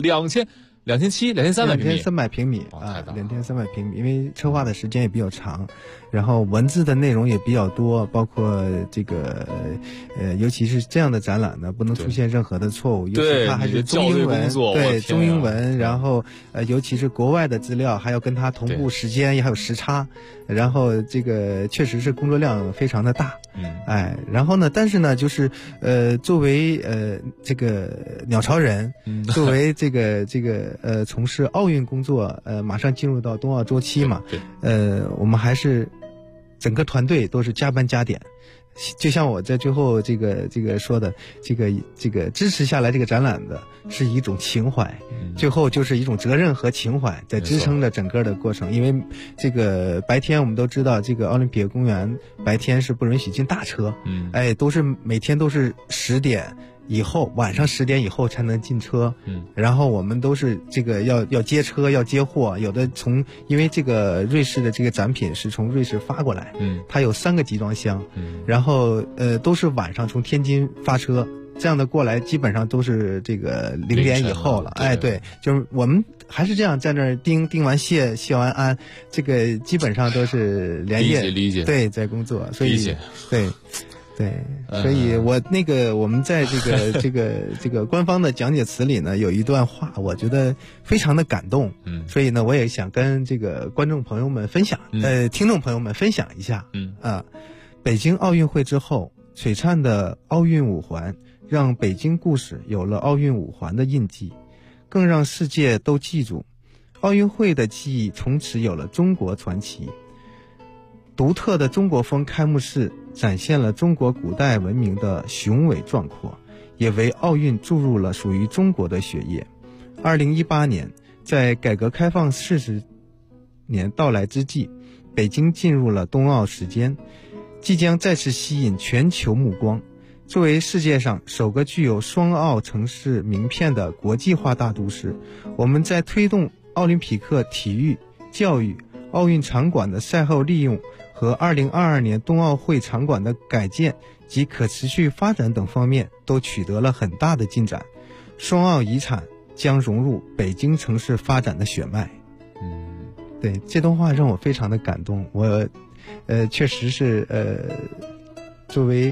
，2300 平米啊，2300平米，因为策划的时间也比较长，然后文字的内容也比较多，包括这个尤其是这样的展览呢，不能出现任何的错误，尤其它还是中英文，对，中英文，然后尤其是国外的资料还要跟它同步时间，也还有时差，然后这个确实是工作量非常的大。然后呢，但是呢，就是作为这个鸟巢人，作为这个从事奥运工作，马上进入到冬奥周期嘛，我们还是整个团队都是加班加点。就像我在最后这个说的，这个支持下来这个展览的是一种情怀，最后就是一种责任和情怀在支撑着整个的过程。因为这个白天我们都知道，这个奥林匹克公园白天是不允许进大车，都是每天都是10点以后，晚上10点以后才能进车。然后我们都是这个要接车，要接货，有的因为这个瑞士的这个展品是从瑞士发过来，它有3个集装箱，然后都是晚上从天津发车，这样的过来基本上都是这个0点以后了。对，就是我们还是这样在那儿盯完谢完安，这个基本上都是连夜理解对在工作，所以对，所以我们在这个官方的讲解词里呢，有一段话，我觉得非常的感动，所以呢，我也想跟这个观众朋友们分享，听众朋友们分享一下，北京奥运会之后，璀璨的奥运5环让北京故事有了奥运5环的印记，更让世界都记住，奥运会的记忆从此有了中国传奇。独特的中国风开幕式展现了中国古代文明的雄伟壮阔，也为奥运注入了属于中国的血液。2018年，在改革开放40年到来之际，北京进入了冬奥时间，即将再次吸引全球目光。作为世界上首个具有双奥城市名片的国际化大都市，我们在推动奥林匹克体育、教育、奥运场馆的赛后利用和2022年冬奥会场馆的改建及可持续发展等方面都取得了很大的进展。双奥遗产将融入北京城市发展的血脉。对，这段话让我非常的感动。我确实是作为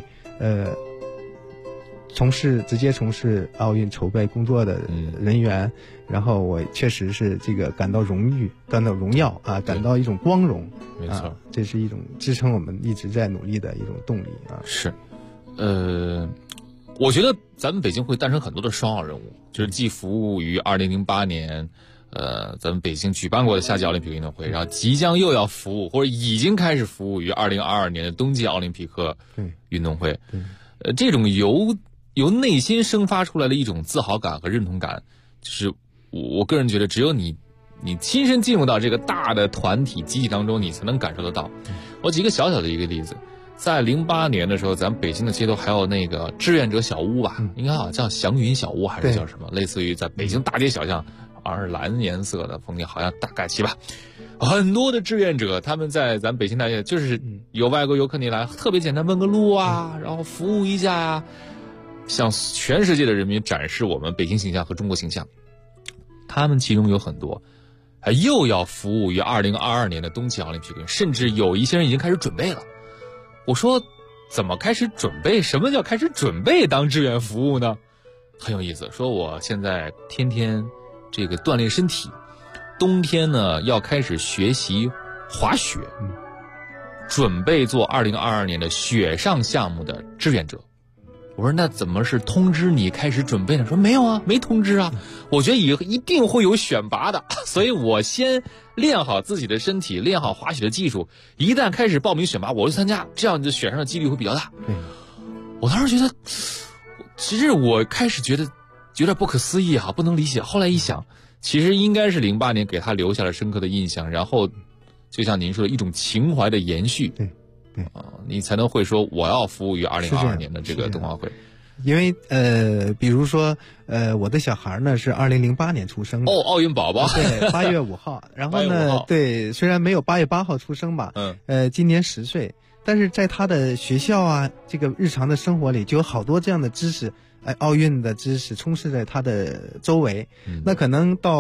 直接从事奥运筹备工作的人员，然后我确实是这个感到荣誉，感到荣耀啊，感到一种光荣。 没错， 这是一种支撑我们一直在努力的一种动力啊。 是，我觉得咱们北京会诞生很多的双奥任务，就是既服务于2008年咱们北京举办过的夏季奥林匹克运动会，然后即将又要服务或者已经开始服务于2022年的冬季奥林匹克运动会。这种由内心生发出来的一种自豪感和认同感，就是我个人觉得只有你亲身进入到这个大的团体集体当中，你才能感受得到。我举一个小小的一个例子，在08年的时候，咱们北京的街头还有那个志愿者小屋吧，应该好像叫祥云小屋还是叫什么，类似于在北京大街小巷，好像是蓝颜色的风景，好像大概齐吧。很多的志愿者他们在咱北京大街，就是有外国游客你来，特别简单问个路啊，然后服务一下啊，向全世界的人民展示我们北京形象和中国形象。他们其中有很多又要服务于2022年的冬季奥林匹克，甚至有一些人已经开始准备了。我说怎么开始准备？什么叫开始准备当志愿服务呢？很有意思，说我现在天天这个锻炼身体，冬天呢要开始学习滑雪，准备做2022年的雪上项目的志愿者。 我说那怎么是通知你开始准备呢？说没有啊，没通知啊。我觉得以后一定会有选拔的，所以我先练好自己的身体，练好滑雪的技术。一旦开始报名选拔，我就参加，这样就选上的几率会比较大。我当时觉得，其实我开始觉得有点不可思议哈，不能理解。后来一想，其实应该是08年给他留下了深刻的印象，然后就像您说的一种情怀的延续。 对。 你才能会说我要服务于2022年的这个冬奥会。 因为比如说我的小孩呢是2008年出生的奥运宝宝， 对，8月5号，然后呢，对，虽然没有8月8号出生吧，今年10岁，但是在他的学校啊，这个日常的生活里就有好多这样的知识。奥运的知识充斥在他的周围，那可能到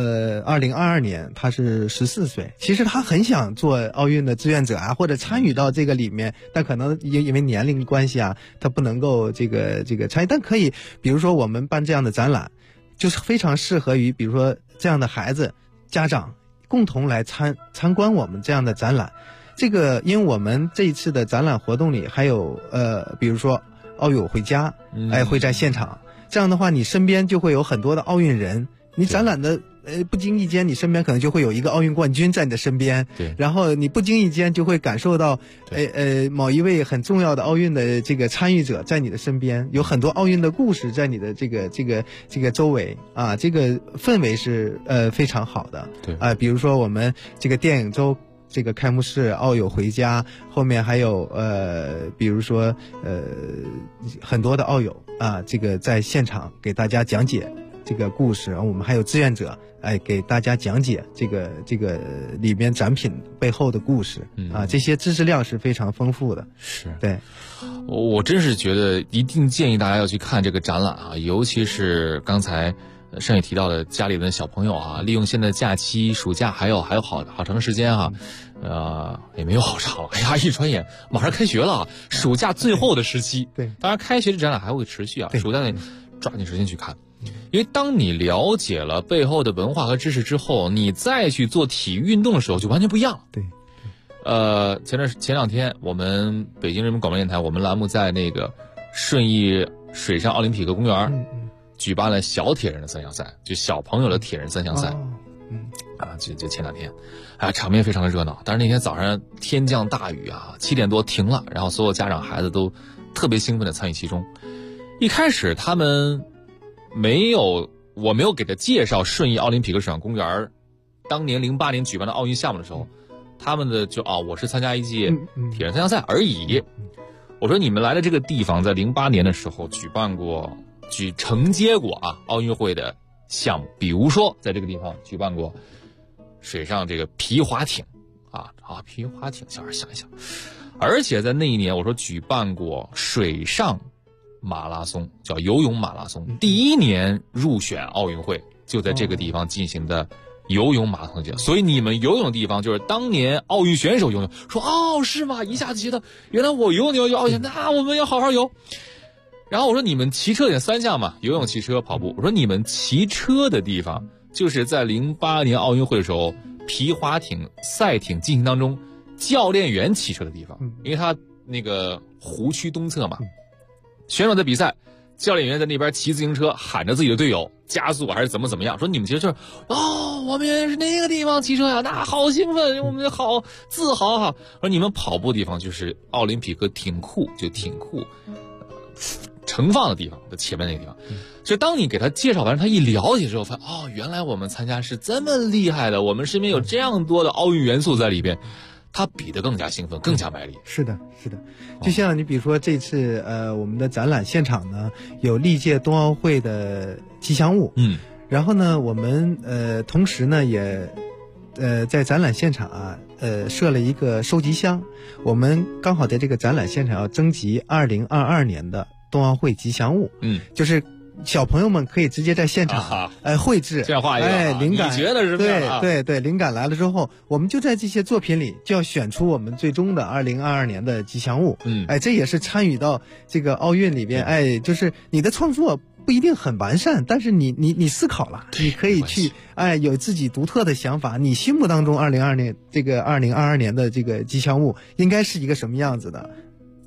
2022年他是14岁，其实他很想做奥运的志愿者啊，或者参与到这个里面，但可能因为年龄关系啊，他不能够这个参与，但可以，比如说我们办这样的展览，就是非常适合于比如说这样的孩子家长共同来参观我们这样的展览。这个因为我们这一次的展览活动里还有比如说奥友回家，会在现场。这样的话，你身边就会有很多的奥运人。你展览的不经意间，你身边可能就会有一个奥运冠军在你的身边。 对。 然后你不经意间就会感受到，某一位很重要的奥运的这个参与者在你的身边，有很多奥运的故事在你的这个周围啊，这个氛围是非常好的。 对。 比如说我们这个电影周。这个开幕式奥友回家，后面还有比如说很多的奥友啊，这个在现场给大家讲解这个故事，我们还有志愿者给大家讲解这个里面展品背后的故事啊，这些知识量是非常丰富的。 是， 对， 我真是觉得一定建议大家要去看这个展览啊，尤其是刚才上也提到的家里的小朋友啊，利用现在假期暑假还有好长时间啊，也没有好长了，哎呀，一转眼马上开学了啊，暑假最后的时期。 对， 当然开学的展览还会持续啊，暑假得抓紧时间去看。因为当你了解了背后的文化和知识之后，你再去做体育运动的时候就完全不一样了。 对。 前两天我们北京人民广播电台我们栏目在那个顺义水上奥林匹克公园举办了小铁人的3项赛，就小朋友的铁人3项赛。就前两天，场面非常的热闹。但是那天早上天降大雨啊，7点多停了，然后所有家长孩子都特别兴奋的参与其中。一开始他们我没有给他介绍顺义奥林匹克水上公园当年08年举办的奥运项目的时候，他们的我是参加一届铁人3项赛而已。我说你们来的这个地方在08年的时候承接过奥运会的项目，比如说在这个地方举办过水上这个皮划艇皮划艇，小孩想一想，而且在那一年我说举办过水上马拉松，叫游泳马拉松，第一年入选奥运会就在这个地方进行的游泳马拉松节，所以你们游泳的地方就是当年奥运选手游泳，说是吗？一下子觉得原来我游泳奥运，那我们要好好游。然后我说你们骑车也3项嘛，游泳、骑车、跑步。我说你们骑车的地方就是在08年奥运会的时候皮划艇赛艇进行当中教练员骑车的地方，因为他那个湖区东侧嘛，选手的比赛，教练员在那边骑自行车喊着自己的队友加速还是怎么样，说你们骑车我们是那个地方骑车呀，那好兴奋，我们好自豪哈。说你们跑步的地方就是奥林匹克艇库，就艇库盛放的地方的前面那个地方。所以当你给他介绍完，他一了解之后发现原来我们参加是这么厉害的，我们身边有这样多的奥运元素在里边，他比得更加兴奋，更加卖力。 是的，就像你比如说这次我们的展览现场呢有历届冬奥会的吉祥物，然后呢我们同时呢也在展览现场设了一个收集箱，我们刚好在这个展览现场要征集2022年的冬奥会吉祥物，就是小朋友们可以直接在现场绘制， 这样画一个灵感， 你觉得是这样对，灵感来了之后，我们就在这些作品里就要选出我们最终的2022年的吉祥物。这也是参与到这个奥运里边，就是你的创作不一定很完善，但是你思考了，你可以去有自己独特的想法，你心目当中2022年的这个吉祥物应该是一个什么样子的？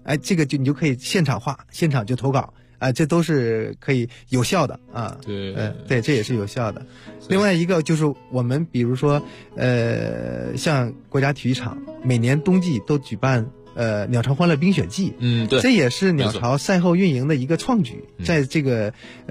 这个你就可以现场画，现场就投稿。这都是可以有效的啊。 对， 对，这也是有效的。另外一个就是我们比如说，像国家体育场每年冬季都举办鸟巢欢乐冰雪季， 对， 这也是鸟巢赛后运营的一个创举，在这个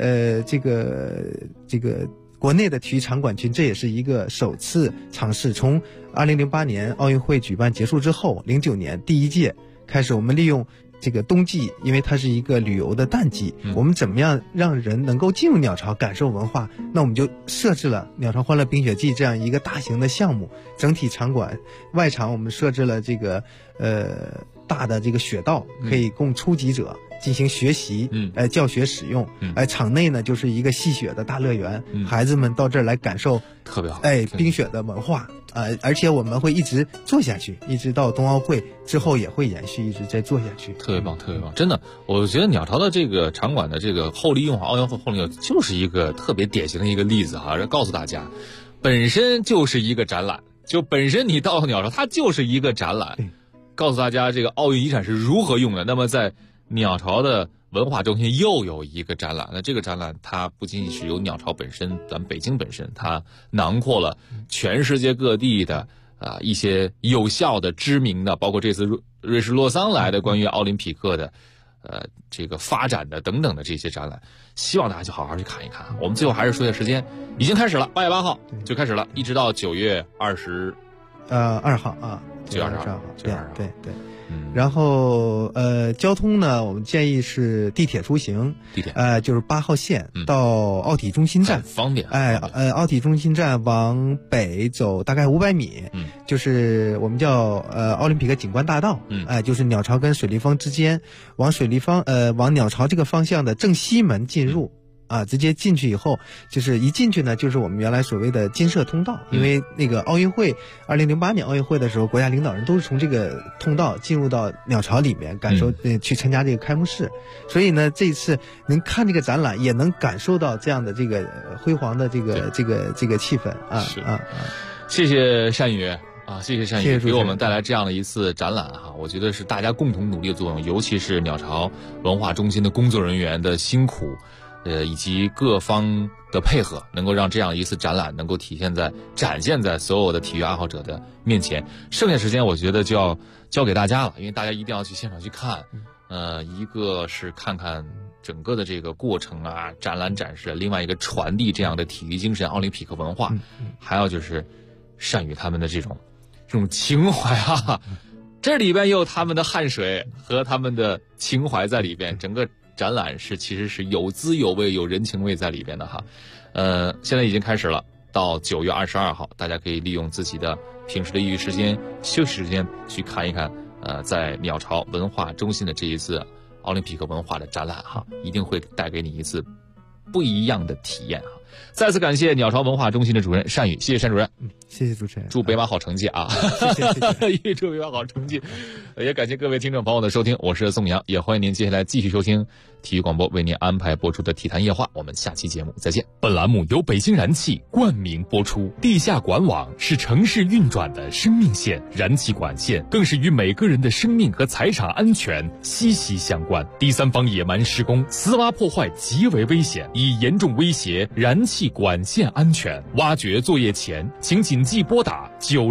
国内的体育场馆群，这也是一个首次尝试。从2008年奥运会举办结束之后，09年第一届开始，我们利用这个冬季，因为它是一个旅游的淡季，我们怎么样让人能够进入鸟巢感受文化？那我们就设置了鸟巢欢乐冰雪季这样一个大型的项目。整体场馆外场我们设置了这个大的这个雪道，可以供初级者进行学习，教学使用。场内呢就是一个戏雪的大乐园，孩子们到这儿来感受特别好， 冰雪的文化。而且我们会一直做下去，一直到冬奥会之后也会延续，一直在做下去。 特别棒，特别棒！真的，我觉得鸟巢的这个场馆的这个后利用，奥运会后利用，就是一个特别典型的一个例子哈。告诉大家，本身就是一个展览，就本身你到鸟巢，它就是一个展览，告诉大家这个奥运遗产是如何用的。那么在鸟巢的文化中心又有一个展览，那这个展览它不仅仅是有鸟巢本身，咱们北京本身，它囊括了全世界各地的一些有效的、知名的，包括这次瑞士洛桑来的关于奥林匹克的这个发展的等等的这些展览，希望大家就好好去看一看。我们最后还是说一下时间，已经开始了，8月8号就开始了，一直到9月2 号啊 ，9月22号， 对。然后交通呢，我们建议是地铁出行，就是8号线到奥体中心站， 方便。 奥体中心站往北走大概500米，就是我们叫奥林匹克景观大道，就是鸟巢跟水立方之间，往鸟巢这个方向的正西门进入。直接进去以后，就是一进去呢，就是我们原来所谓的金色通道，因为那个奥运会2008年奥运会的时候，国家领导人都是从这个通道进入到鸟巢里面感受，去参加这个开幕式。所以呢，这一次能看这个展览，也能感受到这样的这个辉煌的这个气氛谢谢单宇谢谢单宇给我们带来这样的一次展览我觉得是大家共同努力的作用，尤其是鸟巢文化中心的工作人员的辛苦。以及各方的配合，能够让这样一次展览能够展现在所有的体育爱好者的面前。剩下时间我觉得就要交给大家了，因为大家一定要去现场去看。一个是看看整个的这个过程展览展示，另外一个传递这样的体育精神、奥林匹克文化，还有就是单宇他们的这种情怀这里边也有他们的汗水和他们的情怀在里边，整个展览其实是有滋有味、有人情味在里边的现在已经开始了，到9月22号，大家可以利用自己的平时的业余时间、休息时间去看一看，在鸟巢文化中心的这一次奥林匹克文化的展览一定会带给你一次不一样的体验再次感谢鸟巢文化中心的主任单宇，谢谢单主任。 谢谢主持人， 祝北马好成绩谢谢祝北马好成绩。也感谢各位听众朋友的收听，我是宋阳，也欢迎您接下来继续收听体育广播为您安排播出的体坛夜话，我们下期节目再见。 本栏目由北京燃气冠名播出。地下管网是城市运转的生命线，燃气管线更是与每个人的生命和财产安全息息相关。第三方野蛮施工、私挖破坏极为危险，已严重威胁燃气管线安全。挖掘作业前，请紧急拨打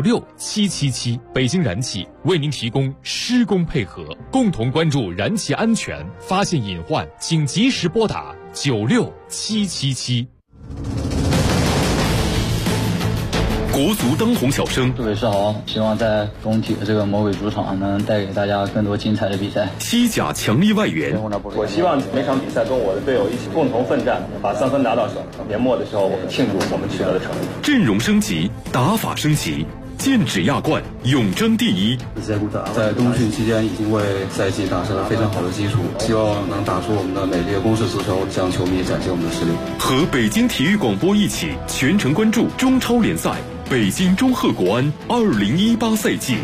96777，北京燃气为您提供施工配合，共同关注燃气安全，发现隐患请及时拨打96777。 国足当红小生， 各位是好，希望在工体的这个魔鬼主场能带给大家更多精彩的比赛。 西甲强力外援， 我希望每场比赛跟我的队友一起共同奋战，把3分拿到手。年末的时候，我们庆祝我们取得的成绩。 阵容升级，打法升级，剑指亚冠，永争第一。 在冬训期间已经为赛季打下了非常好的基础，希望能打出我们的美丽的攻势足球，向球迷展现我们的实力。 和北京体育广播一起全程关注中超联赛北京中赫国安2018赛季。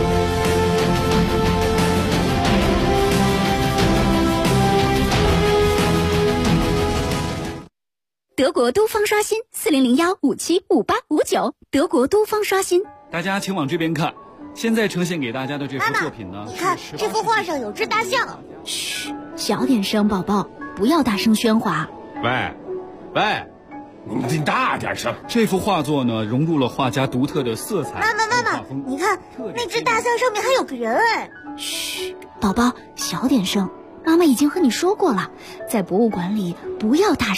德国都方刷新4001575859，德国都方刷新。 大家请往这边看， 现在呈现给大家的这幅作品呢， 你看这幅画上有只大象。 嘘，小点声，宝宝，不要大声喧哗。 喂，你大点声。这幅画作呢，融入了画家独特的色彩。 妈妈，你看那只大象上面还有个人哎。 嘘，宝宝，小点声。妈妈已经和你说过了，在博物馆里不要大声。